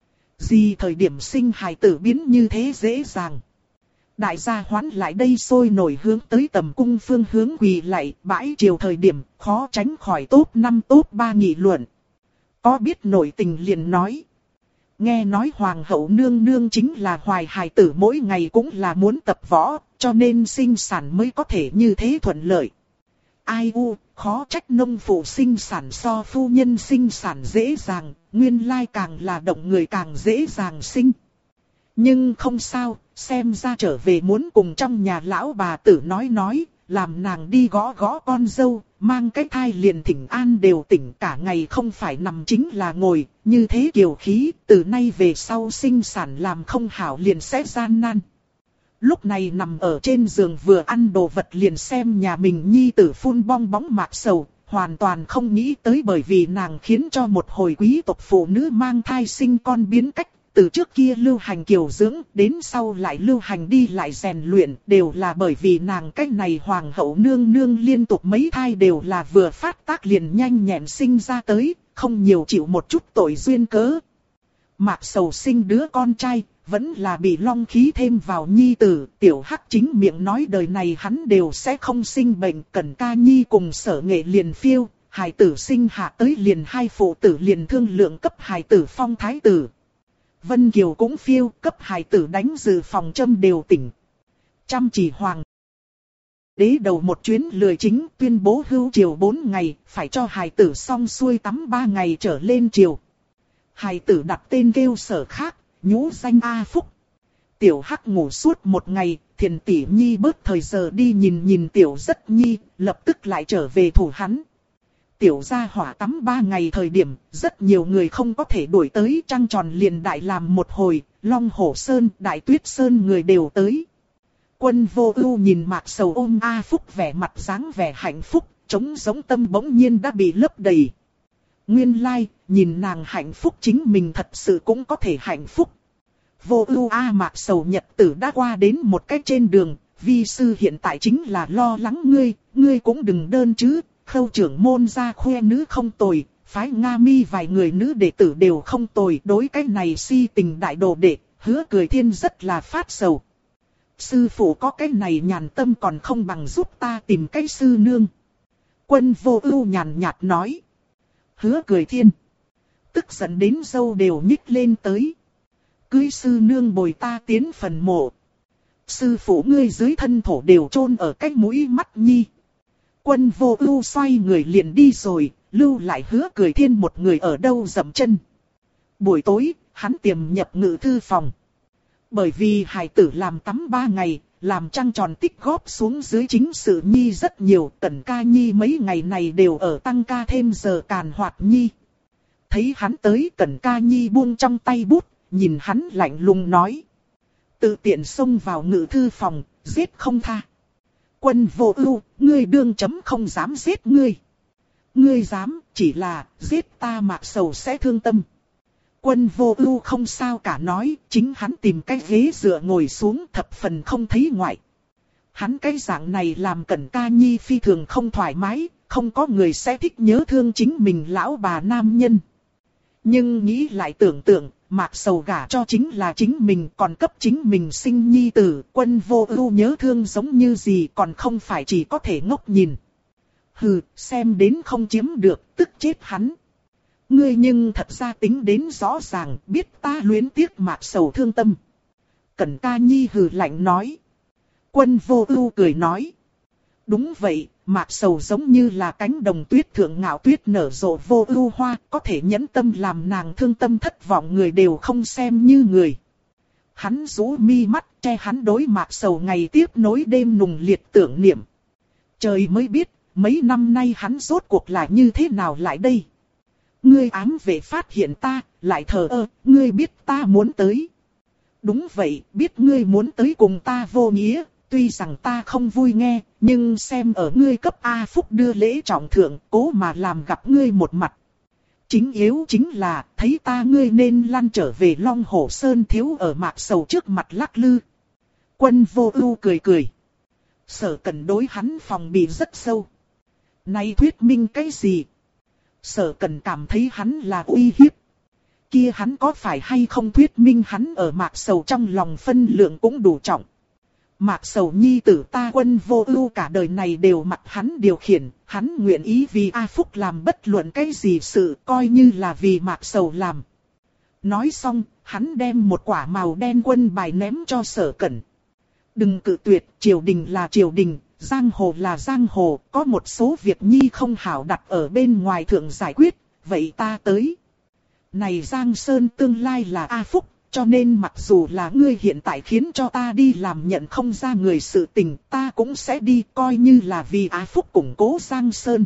Speaker 1: Gì thời điểm sinh hài tử biến như thế dễ dàng. Đại gia hoán lại đây sôi nổi hướng tới tầm cung phương hướng quỳ lại, bãi triều thời điểm, khó tránh khỏi top 5 top 3 nghị luận. Có biết nội tình liền nói. Nghe nói Hoàng hậu nương nương chính là hoài hài tử mỗi ngày cũng là muốn tập võ, cho nên sinh sản mới có thể như thế thuận lợi. Ai u, khó trách nông phụ sinh sản so phu nhân sinh sản dễ dàng, nguyên lai càng là động người càng dễ dàng sinh. Nhưng không sao, xem ra trở về muốn cùng trong nhà lão bà tử nói, làm nàng đi gõ gõ con dâu, mang cái thai liền thỉnh an đều tỉnh cả ngày không phải nằm chính là ngồi, như thế kiều khí, từ nay về sau sinh sản làm không hảo liền sẽ gian nan. Lúc này nằm ở trên giường vừa ăn đồ vật liền xem nhà mình nhi tử phun bong bóng Mạc Sầu, hoàn toàn không nghĩ tới bởi vì nàng khiến cho một hồi quý tộc phụ nữ mang thai sinh con biến cách. Từ trước kia lưu hành kiều dưỡng, đến sau lại lưu hành đi lại rèn luyện, đều là bởi vì nàng cách này hoàng hậu nương nương liên tục mấy thai đều là vừa phát tác liền nhanh nhẹn sinh ra tới, không nhiều chịu một chút tội duyên cớ. Mạc Sầu sinh đứa con trai, vẫn là bị long khí thêm vào nhi tử, Tiểu Hắc chính miệng nói đời này hắn đều sẽ không sinh bệnh, Cẩn Ca Nhi cùng Sở Nghệ liền phiêu, hài tử sinh hạ tới liền hai phụ tử liền thương lượng cấp hài tử phong thái tử. Vân Kiều cũng phiêu, cấp hài tử đánh dự phòng châm đều tỉnh. Chăm chỉ hoàng đế đầu một chuyến lười chính tuyên bố hưu triều 4 ngày, phải cho hài tử xong xuôi tắm 3 ngày trở lên triều. Hài tử đặt tên kêu Sở khác, nhũ danh A Phúc. Tiểu Hắc ngủ suốt một ngày, Thiền Tỷ Nhi bớt thời giờ đi nhìn Tiểu Rất Nhi, lập tức lại trở về thủ hắn. Tiểu gia hỏa tắm 3 ngày thời điểm, rất nhiều người không có thể đuổi tới, trăng tròn liền đại làm một hồi, Long Hổ Sơn, Đại Tuyết Sơn người đều tới. Quân Vô Ưu nhìn Mạc Sầu ôm A Phúc vẻ mặt dáng vẻ hạnh phúc, trống giống tâm bỗng nhiên đã bị lấp đầy. Nguyên lai, nhìn nàng hạnh phúc chính mình thật sự cũng có thể hạnh phúc. Vô Ưu a Mạc Sầu nhật tử đã qua đến một cách trên đường, vi sư hiện tại chính là lo lắng ngươi cũng đừng đơn chứ, Khâu trưởng môn gia khoe nữ không tồi, phái Nga Mi vài người nữ đệ tử đều không tồi, đối cái này si tình đại đồ đệ, Hứa Cười Thiên rất là phát sầu. Sư phụ có cái này nhàn tâm còn không bằng giúp ta tìm cái sư nương. Quân Vô Ưu nhàn nhạt nói. Hứa Cười Thiên tức giận đến râu đều nhích lên tới. Cưới sư nương bồi ta tiến phần mộ. Sư phụ ngươi dưới thân thổ đều chôn ở cách mũi mắt nhi. Quân Vô Ưu xoay người liền đi rồi, lưu lại Hứa Cười Thiên một người ở đâu dậm chân. Buổi tối, hắn tiềm nhập ngự thư phòng. Bởi vì hài tử làm tắm 3 ngày, làm trăng tròn tích góp xuống dưới chính sự nhi rất nhiều, Cẩn Ca Nhi mấy ngày này đều ở tăng ca thêm giờ càn hoạt nhi. Thấy hắn tới, Cẩn Ca Nhi buông trong tay bút, nhìn hắn lạnh lùng nói. Tự tiện xông vào ngự thư phòng, giết không tha. Quân Vô Ưu, ngươi đương chấm không dám giết ngươi. Ngươi dám, chỉ là giết ta Mạc Sầu sẽ thương tâm. Quân Vô Ưu không sao cả nói, chính hắn tìm cái ghế dựa ngồi xuống thập phần không thấy ngoại. Hắn cái dạng này làm Cẩn Ca Nhi phi thường không thoải mái, không có người sẽ thích nhớ thương chính mình lão bà nam nhân. Nhưng nghĩ lại tưởng tượng, Mạc Sầu gả cho chính là chính mình còn cấp chính mình sinh nhi tử, Quân Vô Ưu nhớ thương giống như gì còn không phải chỉ có thể ngốc nhìn. Hừ, xem đến không chiếm được, tức chết hắn. Ngươi nhưng thật ra tính đến rõ ràng, biết ta luyến tiếc Mạc Sầu thương tâm. Cẩn Ca Nhi hừ lạnh nói. Quân Vô Ưu cười nói. Đúng vậy, Mạc Sầu giống như là cánh đồng tuyết thượng ngạo tuyết nở rộ vô ưu hoa, có thể nhẫn tâm làm nàng thương tâm thất vọng người đều không xem như người. Hắn rũ mi mắt, che hắn đối Mạc Sầu ngày tiếp nối đêm nùng liệt tưởng niệm. Trời mới biết, mấy năm nay hắn rốt cuộc là như thế nào lại đây. Ngươi ám vệ phát hiện ta, lại thờ ơ, ngươi biết ta muốn tới. Đúng vậy, biết ngươi muốn tới cùng ta vô nghĩa, tuy rằng ta không vui nghe, nhưng xem ở ngươi cấp A Phúc đưa lễ trọng thượng, cố mà làm gặp ngươi một mặt. Chính yếu chính là, thấy ta ngươi nên lăn trở về Long Hổ Sơn thiếu ở Mạc Sầu trước mặt lắc lư. Quân Vô Ưu cười cười. Sở Cẩn đối hắn phòng bị rất sâu. Nay thuyết minh cái gì? Sở Cẩn cảm thấy hắn là uy hiếp. Kia hắn có phải hay không thuyết minh hắn ở Mạc Sầu trong lòng phân lượng cũng đủ trọng. Mạc Sầu nhi tử ta Quân Vô Ưu cả đời này đều mặc hắn điều khiển, hắn nguyện ý vì A Phúc làm bất luận cái gì sự, coi như là vì Mạc Sầu làm. Nói xong, hắn đem một quả màu đen quân bài ném cho Sở Cẩn. Đừng cự tuyệt, triều đình là triều đình, giang hồ là giang hồ, có một số việc nhi không hảo đặt ở bên ngoài thượng giải quyết, vậy ta tới. Này Giang Sơn tương lai là A Phúc, cho nên mặc dù là ngươi hiện tại khiến cho ta đi làm nhận không ra người sự tình, ta cũng sẽ đi coi như là vì A Phúc củng cố Giang Sơn.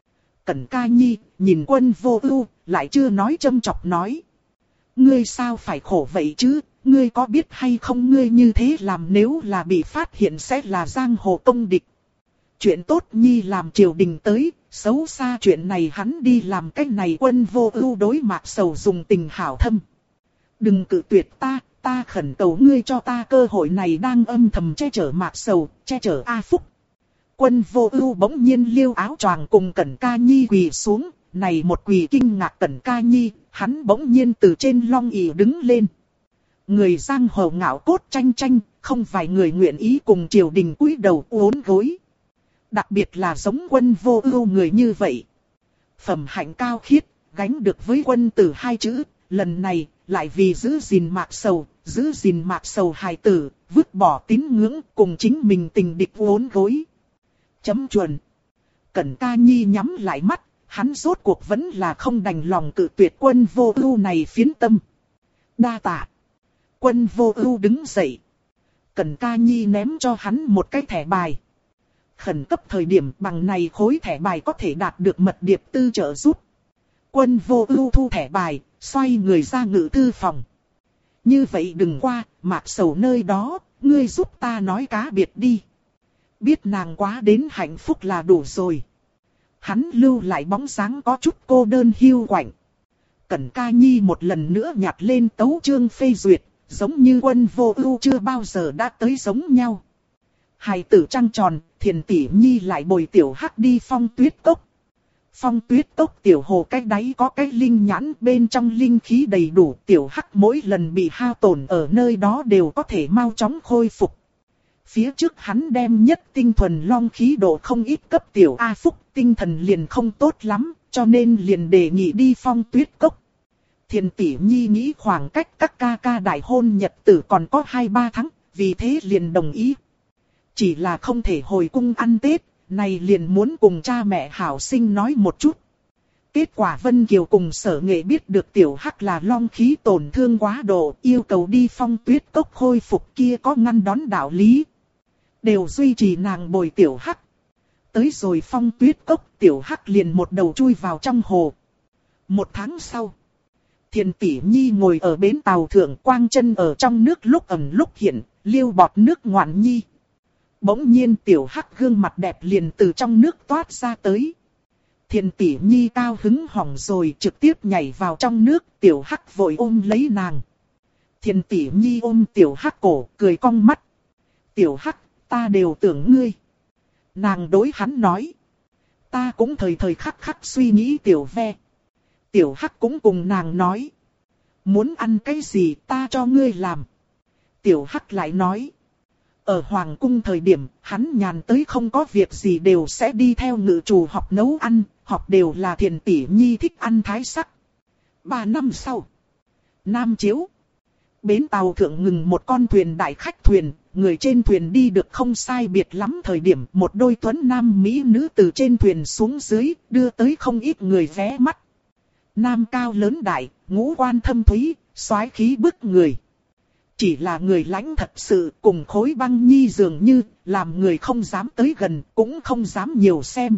Speaker 1: Cẩn Ca Nhi, nhìn Quân Vô Ưu, lại chưa nói châm chọc nói. Ngươi sao phải khổ vậy chứ, ngươi có biết hay không ngươi như thế làm nếu là bị phát hiện sẽ là giang hồ công địch. Chuyện tốt nhi làm triều đình tới, xấu xa chuyện này hắn đi làm cách này. Quân Vô Ưu đối Mạc Sầu dùng tình hảo thâm. Đừng cự tuyệt ta khẩn cầu ngươi cho ta cơ hội này đang âm thầm che chở Mạc Sầu, che chở A Phúc. Quân Vô Ưu bỗng nhiên liêu áo choàng cùng Cẩn Ca Nhi quỳ xuống, này một quỳ kinh ngạc Cẩn Ca Nhi, hắn bỗng nhiên từ trên long ỷ đứng lên. Người giang hồ ngạo cốt tranh tranh, không vài người nguyện ý cùng triều đình cúi đầu uốn gối. Đặc biệt là giống Quân Vô Ưu người như vậy. Phẩm hạnh cao khiết, gánh được với quân tử hai chữ, lần này lại vì giữ gìn Mạc Sầu hài tử, vứt bỏ tín ngưỡng cùng chính mình tình địch uốn gối. Chấm chuẩn. Cẩn Ca Nhi nhắm lại mắt, hắn rốt cuộc vẫn là không đành lòng cự tuyệt Quân Vô Ưu này phiến tâm. Đa tạ. Quân Vô Ưu đứng dậy. Cẩn Ca Nhi ném cho hắn một cái thẻ bài. Khẩn cấp thời điểm bằng này khối thẻ bài có thể đạt được mật điệp tư trợ giúp. Quân Vô Ưu thu thẻ bài, xoay người ra ngự thư phòng. Như vậy đừng qua, Mạc Sầu nơi đó, ngươi giúp ta nói cá biệt đi. Biết nàng quá đến hạnh phúc là đủ rồi. Hắn lưu lại bóng dáng có chút cô đơn hiu quạnh. Cẩn Ca Nhi một lần nữa nhặt lên tấu chương phê duyệt, giống như Quân Vô Ưu chưa bao giờ đã tới giống nhau. Hài tử trăng tròn, Thiền tỷ nhi lại bồi tiểu hắc đi Phong Tuyết Cốc. Phong Tuyết Cốc tiểu hồ cái đáy có cái linh nhãn, bên trong linh khí đầy đủ, tiểu hắc mỗi lần bị hao tổn ở nơi đó đều có thể mau chóng khôi phục. Phía trước hắn đem nhất tinh thuần long khí độ không ít cấp tiểu A Phúc, tinh thần liền không tốt lắm, cho nên liền đề nghị đi Phong Tuyết Cốc. Thiền tỷ nhi nghĩ khoảng cách các ca ca đại hôn nhật tử còn có 2-3 tháng, vì thế liền đồng ý. Chỉ là không thể hồi cung ăn Tết, này liền muốn cùng cha mẹ hảo sinh nói một chút. Kết quả Vân Kiều cùng Sở Nghệ biết được tiểu hắc là long khí tổn thương quá độ, yêu cầu đi Phong Tuyết Cốc khôi phục, kia có ngăn đón đạo lý. Đều duy trì nàng bồi tiểu hắc. Tới rồi Phong Tuyết Cốc, tiểu hắc liền một đầu chui vào trong hồ. 1 tháng sau, Thiền tỷ nhi ngồi ở bến tàu thượng, quang chân ở trong nước lúc ẩn lúc hiện, liêu bọt nước ngoạn nhi. Bỗng nhiên tiểu hắc gương mặt đẹp liền từ trong nước toát ra tới. Thiền tỷ nhi cao hứng hỏng rồi, trực tiếp nhảy vào trong nước, tiểu hắc vội ôm lấy nàng. Thiền tỷ nhi ôm tiểu hắc cổ, cười cong mắt. Tiểu hắc, ta đều tưởng ngươi. Nàng đối hắn nói. Ta cũng thời thời khắc khắc suy nghĩ tiểu ve. Tiểu hắc cũng cùng nàng nói. Muốn ăn cái gì ta cho ngươi làm. Tiểu hắc lại nói. Ở Hoàng cung thời điểm, hắn nhàn tới không có việc gì đều sẽ đi theo ngự trù học nấu ăn, học đều là Thiền tỷ nhi thích ăn thái sắc. 3 năm sau, Nam Chiếu. Bến tàu thượng ngừng một con thuyền đại khách thuyền, người trên thuyền đi được không sai biệt lắm thời điểm một đôi tuấn nam mỹ nữ từ trên thuyền xuống dưới, đưa tới không ít người ghé mắt. Nam cao lớn đại, ngũ quan thâm thúy, soái khí bức người. Chỉ là người lãnh thật sự, cùng Khối Băng Nhi dường như, làm người không dám tới gần, cũng không dám nhiều xem.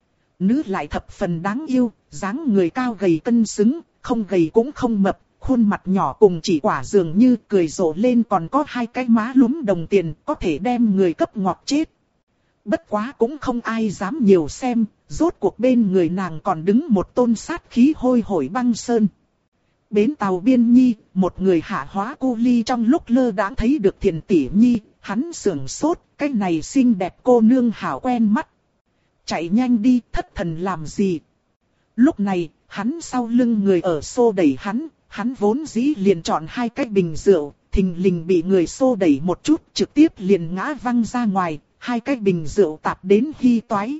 Speaker 1: Nữ lại thập phần đáng yêu, dáng người cao gầy cân xứng, không gầy cũng không mập, khuôn mặt nhỏ cùng chỉ quả dường như, cười rộ lên còn có 2 cái má lúm đồng tiền, có thể đem người cấp ngọt chết. Bất quá cũng không ai dám nhiều xem, rốt cuộc bên người nàng còn đứng một tôn sát khí hôi hổi băng sơn. Bến tàu biên nhi, một người hạ hóa cu ly trong lúc lơ đãng thấy được Thiền tỷ nhi, hắn sưởng sốt, cái này xinh đẹp cô nương hảo quen mắt. Chạy nhanh đi, thất thần làm gì? Lúc này, hắn sau lưng người ở xô đẩy hắn vốn dĩ liền chọn 2 cái bình rượu, thình lình bị người xô đẩy một chút, trực tiếp liền ngã văng ra ngoài, 2 cái bình rượu tạp đến hy toái.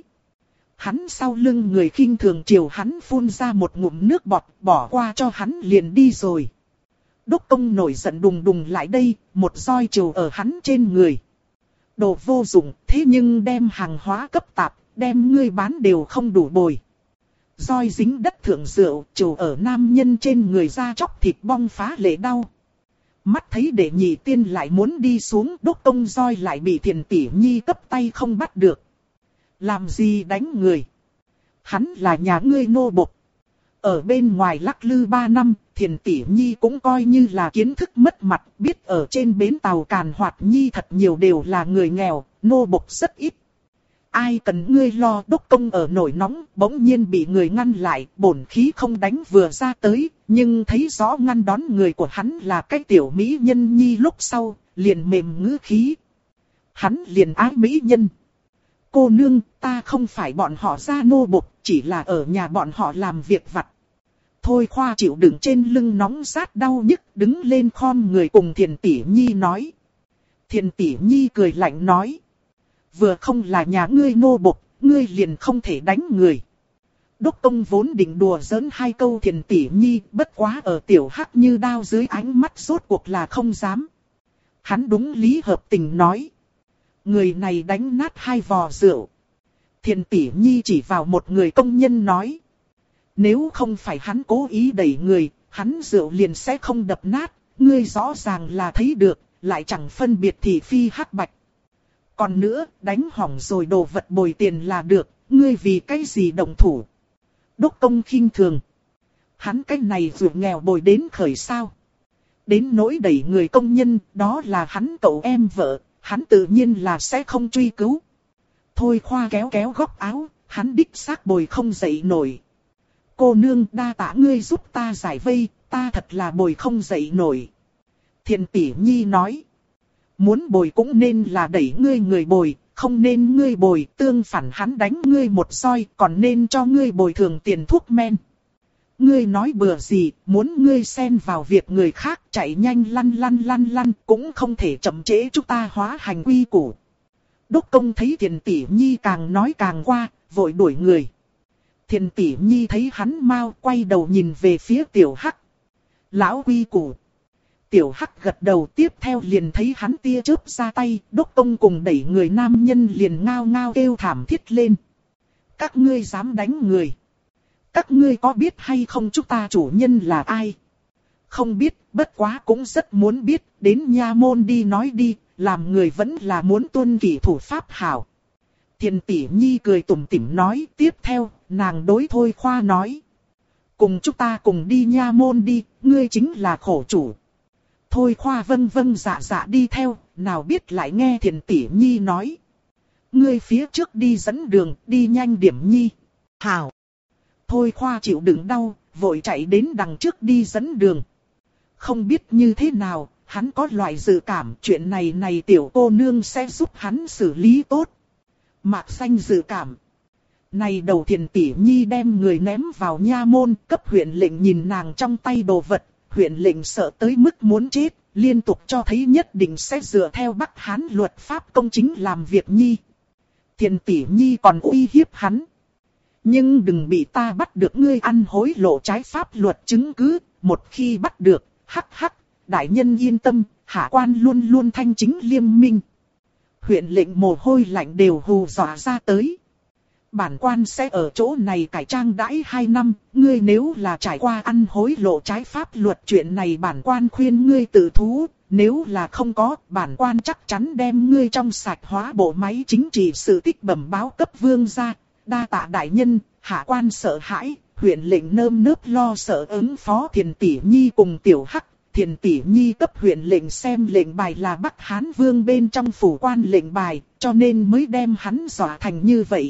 Speaker 1: Hắn sau lưng người khinh thường chiều hắn phun ra một ngụm nước bọt, bỏ qua cho hắn liền đi rồi. Đốc công nổi giận đùng đùng lại đây, một roi chiều ở hắn trên người. Đồ vô dụng, thế nhưng đem hàng hóa cấp tạp, đem ngươi bán đều không đủ bồi. Roi dính đất thượng rượu, chiều ở nam nhân trên người ra chóc thịt bong phá lệ đau. Mắt thấy đệ nhị tiên lại muốn đi xuống, đốc công roi lại bị Thiền tỷ nhi cấp tay không bắt được. Làm gì đánh người? Hắn là nhà ngươi nô bộc. Ở bên ngoài lắc lư 3 năm, Thiền tỷ nhi cũng coi như là kiến thức mất mặt, biết ở trên bến tàu Càn Hoạt Nhi thật nhiều đều là người nghèo, nô bộc rất ít. Ai cần ngươi lo? Đốc công ở nổi nóng, bỗng nhiên bị người ngăn lại, bổn khí không đánh vừa ra tới, nhưng thấy rõ ngăn đón người của hắn là cái tiểu mỹ nhân nhi lúc sau, liền mềm ngữ khí. Hắn liền ái mỹ nhân. Cô nương, ta không phải bọn họ ra nô bộc, chỉ là ở nhà bọn họ làm việc vặt. Thôi Khoa chịu đựng trên lưng nóng rát đau nhức, đứng lên khom người cùng Thiền Tỷ Nhi nói. Thiền Tỷ Nhi cười lạnh nói. Vừa không là nhà ngươi nô bộc, ngươi liền không thể đánh người. Đốc công vốn định đùa giỡn hai câu Thiền Tỷ Nhi, bất quá ở tiểu hắc như đao dưới ánh mắt rốt cuộc là không dám. Hắn đúng lý hợp tình nói. Người này đánh nát 2 vò rượu. Thiền Tỷ Nhi chỉ vào một người công nhân nói. Nếu không phải hắn cố ý đẩy người, hắn rượu liền sẽ không đập nát. Ngươi rõ ràng là thấy được, lại chẳng phân biệt thị phi hắc bạch. Còn nữa, đánh hỏng rồi đồ vật bồi tiền là được, ngươi vì cái gì động thủ. Đốc công khinh thường. Hắn cái này vừa nghèo bồi đến khởi sao. Đến nỗi đẩy người công nhân, đó là hắn cậu em vợ, hắn tự nhiên là sẽ không truy cứu. Thôi Khoa kéo kéo góc áo, hắn đích xác bồi không dậy nổi. Cô nương đa tạ ngươi giúp ta giải vây, ta thật là bồi không dậy nổi. Thiền Tỷ Nhi nói. Muốn bồi cũng nên là đẩy ngươi người bồi, không nên ngươi bồi, tương phản hắn đánh ngươi một roi, còn nên cho ngươi bồi thường tiền thuốc men. Ngươi nói bừa gì, muốn ngươi xen vào việc người khác chạy nhanh lăn lăn, cũng không thể chậm trễ chúng ta hóa hành quy củ. Đốc công thấy Thiền Tỷ Nhi càng nói càng qua, vội đuổi người. Thiền Tỷ Nhi thấy hắn mau quay đầu nhìn về phía tiểu hắc. Lão quy củ. Tiểu hắc gật đầu, tiếp theo liền thấy hắn tia chớp ra tay, đốc công cùng đẩy người nam nhân liền ngao ngao kêu thảm thiết lên. Các ngươi dám đánh người. Các ngươi có biết hay không chúng ta chủ nhân là ai? Không biết, bất quá cũng rất muốn biết, đến nha môn đi nói đi, làm người vẫn là muốn tuân kỷ thủ pháp hảo. Thiền Tỷ Nhi cười tủm tỉm nói, tiếp theo, nàng đối Thôi Khoa nói. Cùng chúng ta cùng đi nha môn đi, ngươi chính là khổ chủ. Thôi Khoa vâng vâng dạ dạ đi theo, nào biết lại nghe Thiền Tỷ Nhi nói. Ngươi phía trước đi dẫn đường, đi nhanh điểm nhi.
Speaker 2: Hảo.
Speaker 1: Thôi Khoa chịu đựng đau, vội chạy đến đằng trước đi dẫn đường. Không biết như thế nào, hắn có loại dự cảm chuyện này tiểu cô nương sẽ giúp hắn xử lý tốt. Mạc Xanh dự cảm. Này đầu Thiền Tỷ Nhi đem người ném vào nha môn, cấp huyện lệnh nhìn nàng trong tay đồ vật. Huyện lệnh sợ tới mức muốn chết, liên tục cho thấy nhất định sẽ dựa theo Bắc Hán luật pháp công chính làm việc nhi. Thiền Tỷ Nhi còn uy hiếp hắn. Nhưng đừng bị ta bắt được ngươi ăn hối lộ trái pháp luật chứng cứ, một khi bắt được, hắc hắc, đại nhân yên tâm, hạ quan luôn luôn thanh chính liêm minh. Huyện lệnh mồ hôi lạnh đều hù dọa ra tới. Bản quan sẽ ở chỗ này cải trang đãi 2 năm, ngươi nếu là trải qua ăn hối lộ trái pháp luật chuyện này bản quan khuyên ngươi tự thú, nếu là không có, bản quan chắc chắn đem ngươi trong sạch hóa bộ máy chính trị sự tích bẩm báo cấp vương gia. Đa tạ đại nhân, hạ quan sợ hãi, huyện lệnh nơm nớp lo sợ ứng phó Thiền Tỷ Nhi cùng tiểu hắc. Thiền Tỷ Nhi cấp huyện lệnh xem lệnh bài là Bắc Hán Vương bên trong phủ quan lệnh bài, cho nên mới đem hắn dọa thành như vậy.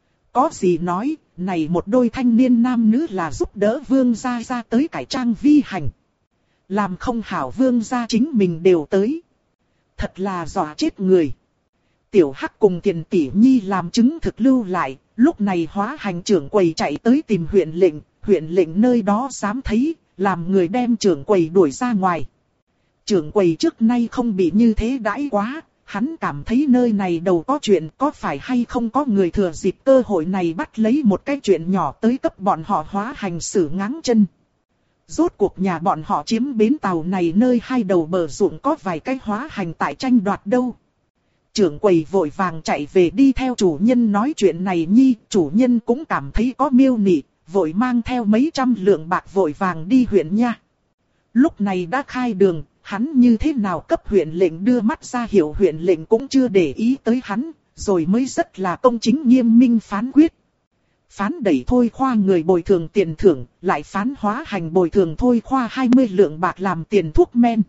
Speaker 1: Có gì nói, này một đôi thanh niên nam nữ là giúp đỡ vương gia ra tới cải trang vi hành. Làm không hảo vương gia chính mình đều tới. Thật là dọa chết người. Tiểu hắc cùng Thiền Tỷ Nhi làm chứng thực lưu lại, lúc này hóa hành trưởng quầy chạy tới tìm huyện lệnh nơi đó dám thấy, làm người đem trưởng quầy đuổi ra ngoài. Trưởng quầy trước nay không bị như thế đãi quá, hắn cảm thấy nơi này đầu có chuyện, có phải hay không có người thừa dịp cơ hội này bắt lấy một cái chuyện nhỏ tới cấp bọn họ hóa hành xử ngáng chân. Rốt cuộc nhà bọn họ chiếm bến tàu này nơi 2 đầu bờ ruộng có vài cái hóa hành tại tranh đoạt đâu. Trưởng quầy vội vàng chạy về đi theo chủ nhân nói chuyện này nhi, chủ nhân cũng cảm thấy có miêu nị, vội mang theo mấy trăm lượng bạc vội vàng đi huyện nha. Lúc này đã khai đường, hắn như thế nào cấp huyện lệnh đưa mắt ra hiệu huyện lệnh cũng chưa để ý tới hắn, rồi mới rất là công chính nghiêm minh phán quyết. Phán đẩy Thôi Khoa người bồi thường tiền thưởng, lại phán hóa hành bồi thường Thôi Khoa 20 lượng bạc làm tiền thuốc men.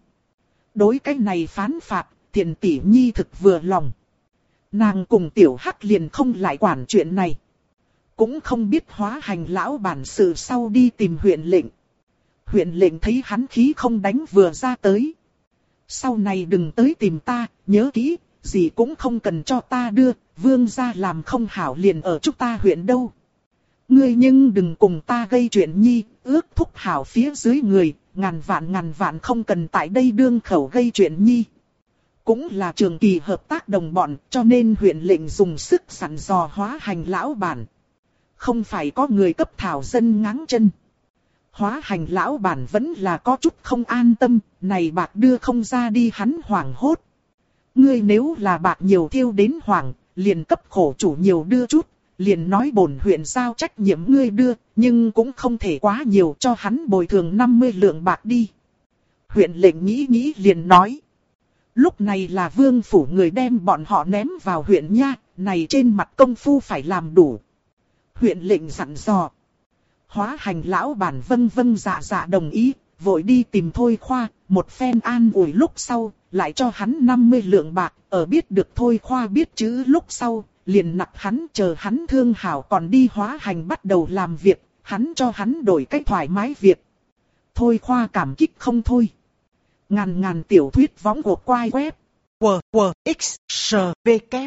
Speaker 1: Đối cái này phán phạt, Thiền Tỷ Nhi thực vừa lòng. Nàng cùng tiểu hắc liền không lại quản chuyện này. Cũng không biết hóa hành lão bản sự sau đi tìm huyện lệnh. Huyện lệnh thấy hắn khí không đánh vừa ra tới. Sau này đừng tới tìm ta, nhớ kỹ, gì cũng không cần cho ta đưa, vương gia làm không hảo liền ở chúng ta huyện đâu. Ngươi nhưng đừng cùng ta gây chuyện nhi, ước thúc hảo phía dưới người, ngàn vạn không cần tại đây đương khẩu gây chuyện nhi. Cũng là trường kỳ hợp tác đồng bọn, cho nên huyện lệnh dùng sức sẵn dò Hóa Hành lão bản. Không phải có người cấp thảo dân ngáng chân. Hóa Hành lão bản vẫn là có chút không an tâm, này bạc đưa không ra đi hắn hoảng hốt. Ngươi nếu là bạc nhiều thiêu đến hoảng, liền cấp khổ chủ nhiều đưa chút, liền nói bổn huyện giao trách nhiệm ngươi đưa, nhưng cũng không thể quá nhiều cho hắn bồi thường 50 lượng bạc đi. Huyện lệnh nghĩ liền nói. Lúc này là vương phủ người đem bọn họ ném vào huyện nha, này trên mặt công phu phải làm đủ. Huyện lệnh dặn dò. Hóa Hành lão bản vâng dạ đồng ý, vội đi tìm Thôi Khoa, một phen an ủi lúc sau, lại cho hắn 50 lượng bạc, ở biết được Thôi Khoa biết chữ lúc sau, liền nặc hắn chờ hắn thương hảo còn đi Hóa Hành bắt đầu làm việc, hắn cho hắn đổi cách thoải mái việc. Thôi Khoa cảm kích không thôi. Ngàn tiểu thuyết võng của quai web.
Speaker 2: WWXSVK.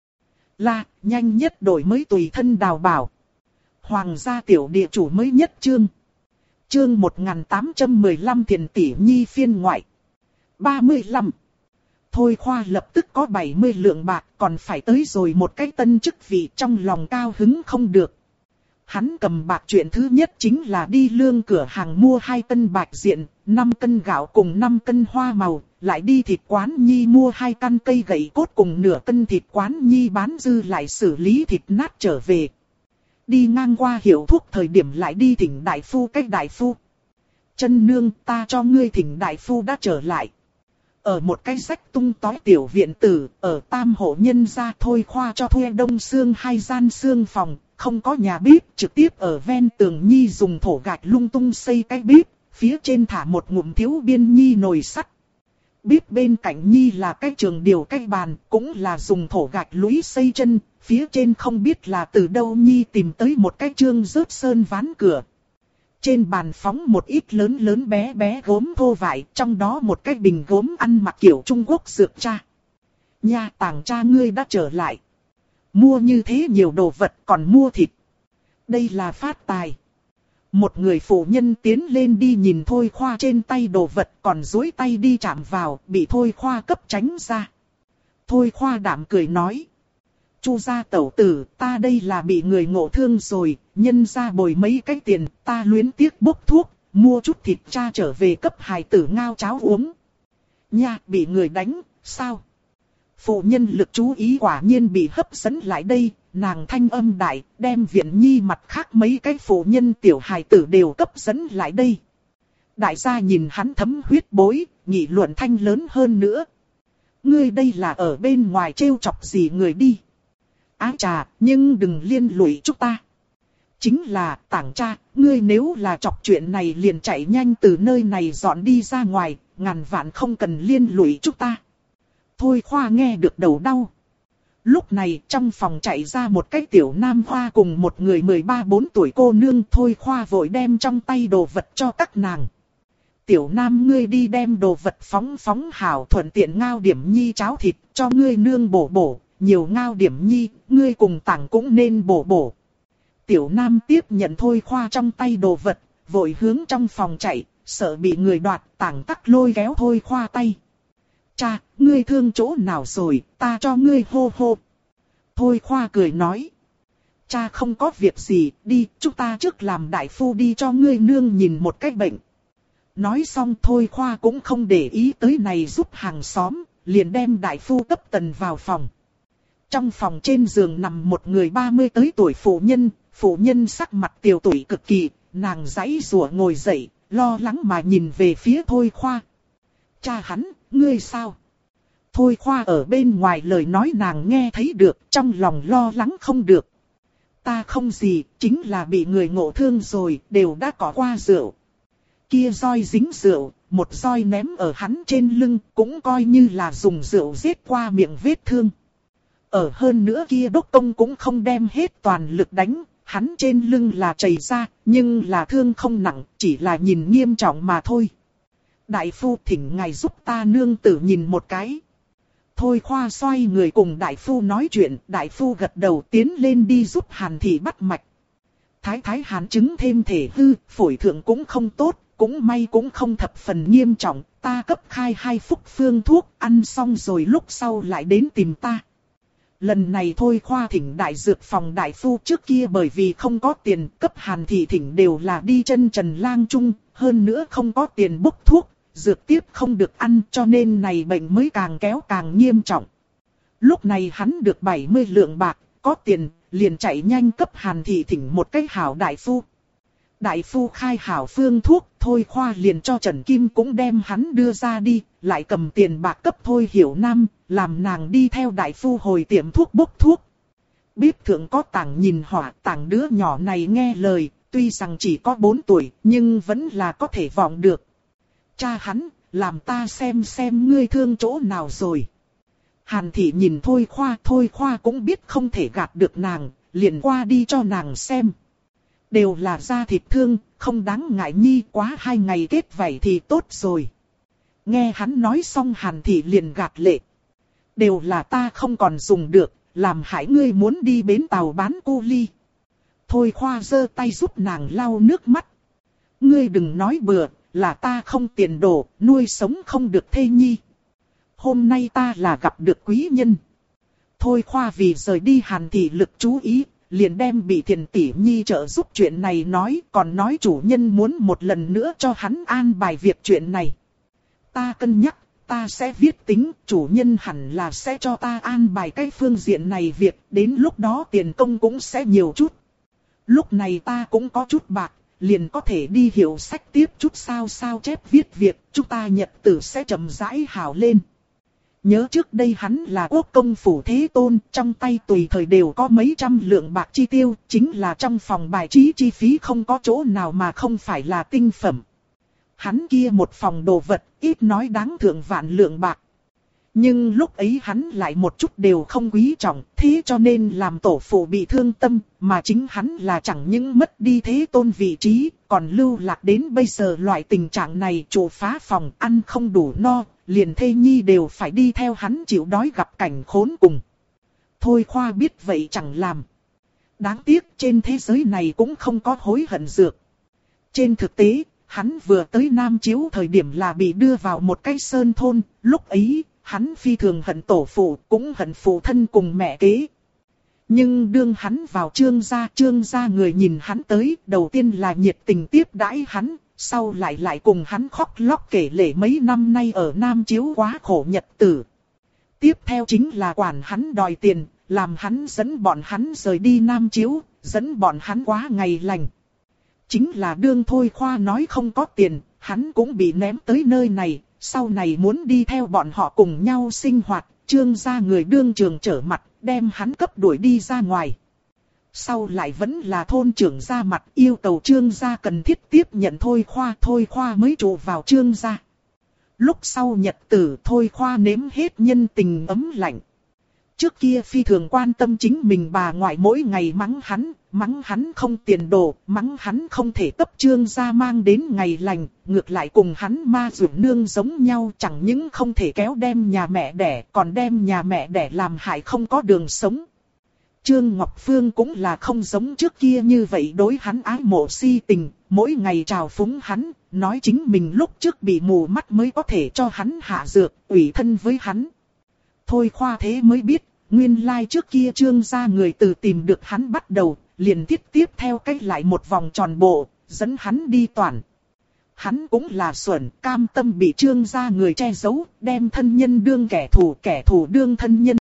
Speaker 1: Là, nhanh nhất đổi mới tùy thân đào bảo. Hoàng gia tiểu địa chủ mới nhất chương. Chương 1815 Thiền tỷ nhi phiên ngoại. 35. Thôi Khoa lập tức có 70 lượng bạc, còn phải tới rồi một cái tân chức vị, trong lòng cao hứng không được. Hắn cầm bạc chuyện thứ nhất chính là đi lương cửa hàng mua 2 cân bạch diện, 5 cân gạo cùng 5 cân hoa màu, lại đi thịt quán nhi mua 2 căn cây gậy cốt cùng nửa cân thịt quán nhi bán dư lại xử lý thịt nát trở về. Đi ngang qua hiệu thuốc thời điểm lại đi thỉnh đại phu cách đại phu. Chân nương, ta cho ngươi thỉnh đại phu đã trở lại. Ở một cái rách tung tói tiểu viện tử, ở tam hộ nhân gia Thôi Khoa cho thuê đông xương 2 gian xương phòng, không có nhà bếp, trực tiếp ở ven tường nhi dùng thổ gạch lung tung xây cái bếp, phía trên thả một ngụm thiếu biên nhi nồi sắt. Bếp bên cạnh nhi là cái trường điều cái bàn, cũng là dùng thổ gạch lũy xây chân, phía trên không biết là từ đâu nhi tìm tới một cái chương rớt sơn ván cửa. Trên bàn phóng một ít lớn bé gốm thô vải, trong đó một cái bình gốm ăn mặc kiểu Trung Quốc dược cha. Nha, Tàng cha ngươi đã trở lại. Mua như thế nhiều đồ vật còn mua thịt. Đây là phát tài. Một người phụ nhân tiến lên đi nhìn Thôi Khoa trên tay đồ vật, còn duỗi tay đi chạm vào, bị Thôi Khoa cấp tránh ra. Thôi Khoa đạm cười nói. Chu gia tẩu tử, ta đây là bị người ngộ thương rồi, nhân ra bồi mấy cái tiền, ta luyến tiếc bốc thuốc, mua chút thịt cha trở về cấp hài tử ngao cháo uống. Nha, bị người đánh, sao? Phụ nhân lực chú ý quả nhiên bị hấp dẫn lại đây, nàng thanh âm đại, đem viện nhi mặt khác mấy cái phụ nhân tiểu hài tử đều cấp dẫn lại đây. Đại gia nhìn hắn thấm huyết bối, nghị luận thanh lớn hơn nữa. Ngươi đây là ở bên ngoài trêu chọc gì người đi. Ái trà, nhưng đừng liên lụy chúng ta. Chính là, Tàng cha, ngươi nếu là chọc chuyện này liền chạy nhanh từ nơi này dọn đi ra ngoài, ngàn vạn không cần liên lụy chúng ta. Thôi Khoa nghe được đầu đau. Lúc này trong phòng chạy ra một cái tiểu nam hoa cùng một người 13-14 tuổi cô nương. Thôi Khoa vội đem trong tay đồ vật cho các nàng. Tiểu nam ngươi đi đem đồ vật phóng hảo, thuận tiện ngao điểm nhi cháo thịt cho ngươi nương bổ. Nhiều ngao điểm nhi, ngươi cùng Tàng cũng nên bổ. Tiểu nam tiếp nhận Thôi Khoa trong tay đồ vật, vội hướng trong phòng chạy, sợ bị người đoạt. Tàng tắc lôi kéo Thôi Khoa tay. Cha, ngươi thương chỗ nào rồi, ta cho ngươi hô. Thôi Khoa cười nói. Cha không có việc gì, đi, chúng ta trước làm đại phu đi cho ngươi nương nhìn một cái bệnh. Nói xong Thôi Khoa cũng không để ý tới này giúp hàng xóm, liền đem đại phu cấp tần vào phòng. Trong phòng trên giường nằm một người 30 tới tuổi phụ nhân sắc mặt tiều tụy cực kỳ, nàng giãy giụa ngồi dậy, lo lắng mà nhìn về phía Thôi Khoa. Cha hắn, ngươi sao? Thôi Khoa ở bên ngoài lời nói nàng nghe thấy được, trong lòng lo lắng không được. Ta không gì, chính là bị người ngộ thương rồi, đều đã có qua rượu. Kia roi dính rượu, một roi ném ở hắn trên lưng, cũng coi như là dùng rượu giết qua miệng vết thương. Ở hơn nữa kia đốc công cũng không đem hết toàn lực đánh, hắn trên lưng là chảy ra, nhưng là thương không nặng, chỉ là nhìn nghiêm trọng mà thôi. Đại phu thỉnh ngài giúp ta nương tử nhìn một cái. Thôi Khoa xoay người cùng đại phu nói chuyện, đại phu gật đầu tiến lên đi giúp Hàn Thị bắt mạch. Thái thái Hàn chứng thêm thể hư, phổi thượng cũng không tốt, cũng may cũng không thập phần nghiêm trọng, ta cấp khai 2 phúc phương thuốc, ăn xong rồi lúc sau lại đến tìm ta. Lần này Thôi Khoa thỉnh đại dược phòng đại phu, trước kia bởi vì không có tiền, cấp Hàn Thị thỉnh đều là đi chân trần lang trung, hơn nữa không có tiền bốc thuốc, dược tiếp không được ăn, cho nên này bệnh mới càng kéo càng nghiêm trọng. Lúc này hắn được 70 lượng bạc, có tiền, liền chạy nhanh cấp Hàn Thị thỉnh một cái hảo đại phu. Đại phu khai hảo phương thuốc, Thôi Khoa liền cho Trần Kim cũng đem hắn đưa ra đi, lại cầm tiền bạc cấp Thôi Hiểu Nam, làm nàng đi theo đại phu hồi tiệm thuốc bốc thuốc. Bếp thượng có tảng nhìn hỏa, tảng đứa nhỏ này nghe lời, tuy rằng chỉ có 4 tuổi, nhưng vẫn là có thể vọng được. Cha hắn, làm ta xem ngươi thương chỗ nào rồi. Hàn Thị nhìn Thôi Khoa cũng biết không thể gạt được nàng, liền qua đi cho nàng xem. Đều là da thịt thương, không đáng ngại nhi, quá 2 ngày kết vảy thì tốt rồi. Nghe hắn nói xong Hàn Thị liền gạt lệ. Đều là ta không còn dùng được, làm hại ngươi muốn đi bến tàu bán cu ly. Thôi Khoa giơ tay giúp nàng lau nước mắt. Ngươi đừng nói bừa, là ta không tiền đồ, nuôi sống không được thê nhi. Hôm nay ta là gặp được quý nhân. Thôi Khoa vì rời đi Hàn Thị lực chú ý, liền đem bị Thiền tỷ nhi trợ giúp chuyện này nói, còn nói chủ nhân muốn một lần nữa cho hắn an bài việc chuyện này. Ta cân nhắc, ta sẽ viết tính, chủ nhân hẳn là sẽ cho ta an bài cái phương diện này việc, đến lúc đó tiền công cũng sẽ nhiều chút. Lúc này ta cũng có chút bạc, liền có thể đi hiểu sách tiếp chút sao chép viết việc, chúng ta nhật tử sẽ chậm rãi hảo lên. Nhớ trước đây hắn là quốc công phủ thế tôn, trong tay tùy thời đều có mấy trăm lượng bạc chi tiêu, chính là trong phòng bài trí chi phí không có chỗ nào mà không phải là tinh phẩm. Hắn kia một phòng đồ vật, ít nói đáng thượng vạn lượng bạc. Nhưng lúc ấy hắn lại một chút đều không quý trọng, thế cho nên làm tổ phụ bị thương tâm, mà chính hắn là chẳng những mất đi thế tôn vị trí, còn lưu lạc đến bây giờ loại tình trạng này, chủ phá phòng ăn không đủ no, liền thê nhi đều phải đi theo hắn chịu đói gặp cảnh khốn cùng. Thôi Khoa biết vậy chẳng làm. Đáng tiếc trên thế giới này cũng không có hối hận dược. Trên thực tế, hắn vừa tới Nam Chiếu thời điểm là bị đưa vào một cái sơn thôn, lúc ấy, hắn phi thường hận tổ phụ, cũng hận phụ thân cùng mẹ kế. Nhưng đương hắn vào Trương gia người nhìn hắn tới, đầu tiên là nhiệt tình tiếp đãi hắn, sau lại cùng hắn khóc lóc kể lể mấy năm nay ở Nam Chiếu quá khổ nhật tử. Tiếp theo chính là quản hắn đòi tiền, làm hắn dẫn bọn hắn rời đi Nam Chiếu, dẫn bọn hắn quá ngày lành. Chính là đương Thôi Khoa nói không có tiền, hắn cũng bị ném tới nơi này, sau này muốn đi theo bọn họ cùng nhau sinh hoạt, Trương gia người đương trường trở mặt, đem hắn cấp đuổi đi ra ngoài. Sau lại vẫn là thôn trưởng ra mặt yêu cầu Trương gia cần thiết tiếp nhận Thôi Khoa mới trụ vào Trương gia. Lúc sau nhật tử Thôi Khoa nếm hết nhân tình ấm lạnh. Trước kia phi thường quan tâm chính mình bà ngoại mỗi ngày mắng hắn không tiền đồ, mắng hắn không thể cấp Trương gia mang đến ngày lành, ngược lại cùng hắn ma dược nương giống nhau, chẳng những không thể kéo đem nhà mẹ đẻ, còn đem nhà mẹ đẻ làm hại không có đường sống. Trương Ngọc Phương cũng là không giống trước kia như vậy đối hắn ái mộ si tình, mỗi ngày trào phúng hắn, nói chính mình lúc trước bị mù mắt mới có thể cho hắn hạ dược, ủy thân với hắn. Thôi Khoa thế mới biết, nguyên lai trước kia Trương gia người từ tìm được hắn bắt đầu, liền thiết tiếp theo cách lại một vòng tròn bộ, dẫn hắn đi toàn. Hắn cũng là xuẩn, cam tâm bị Trương gia người che giấu, đem thân nhân đương kẻ thù đương thân nhân.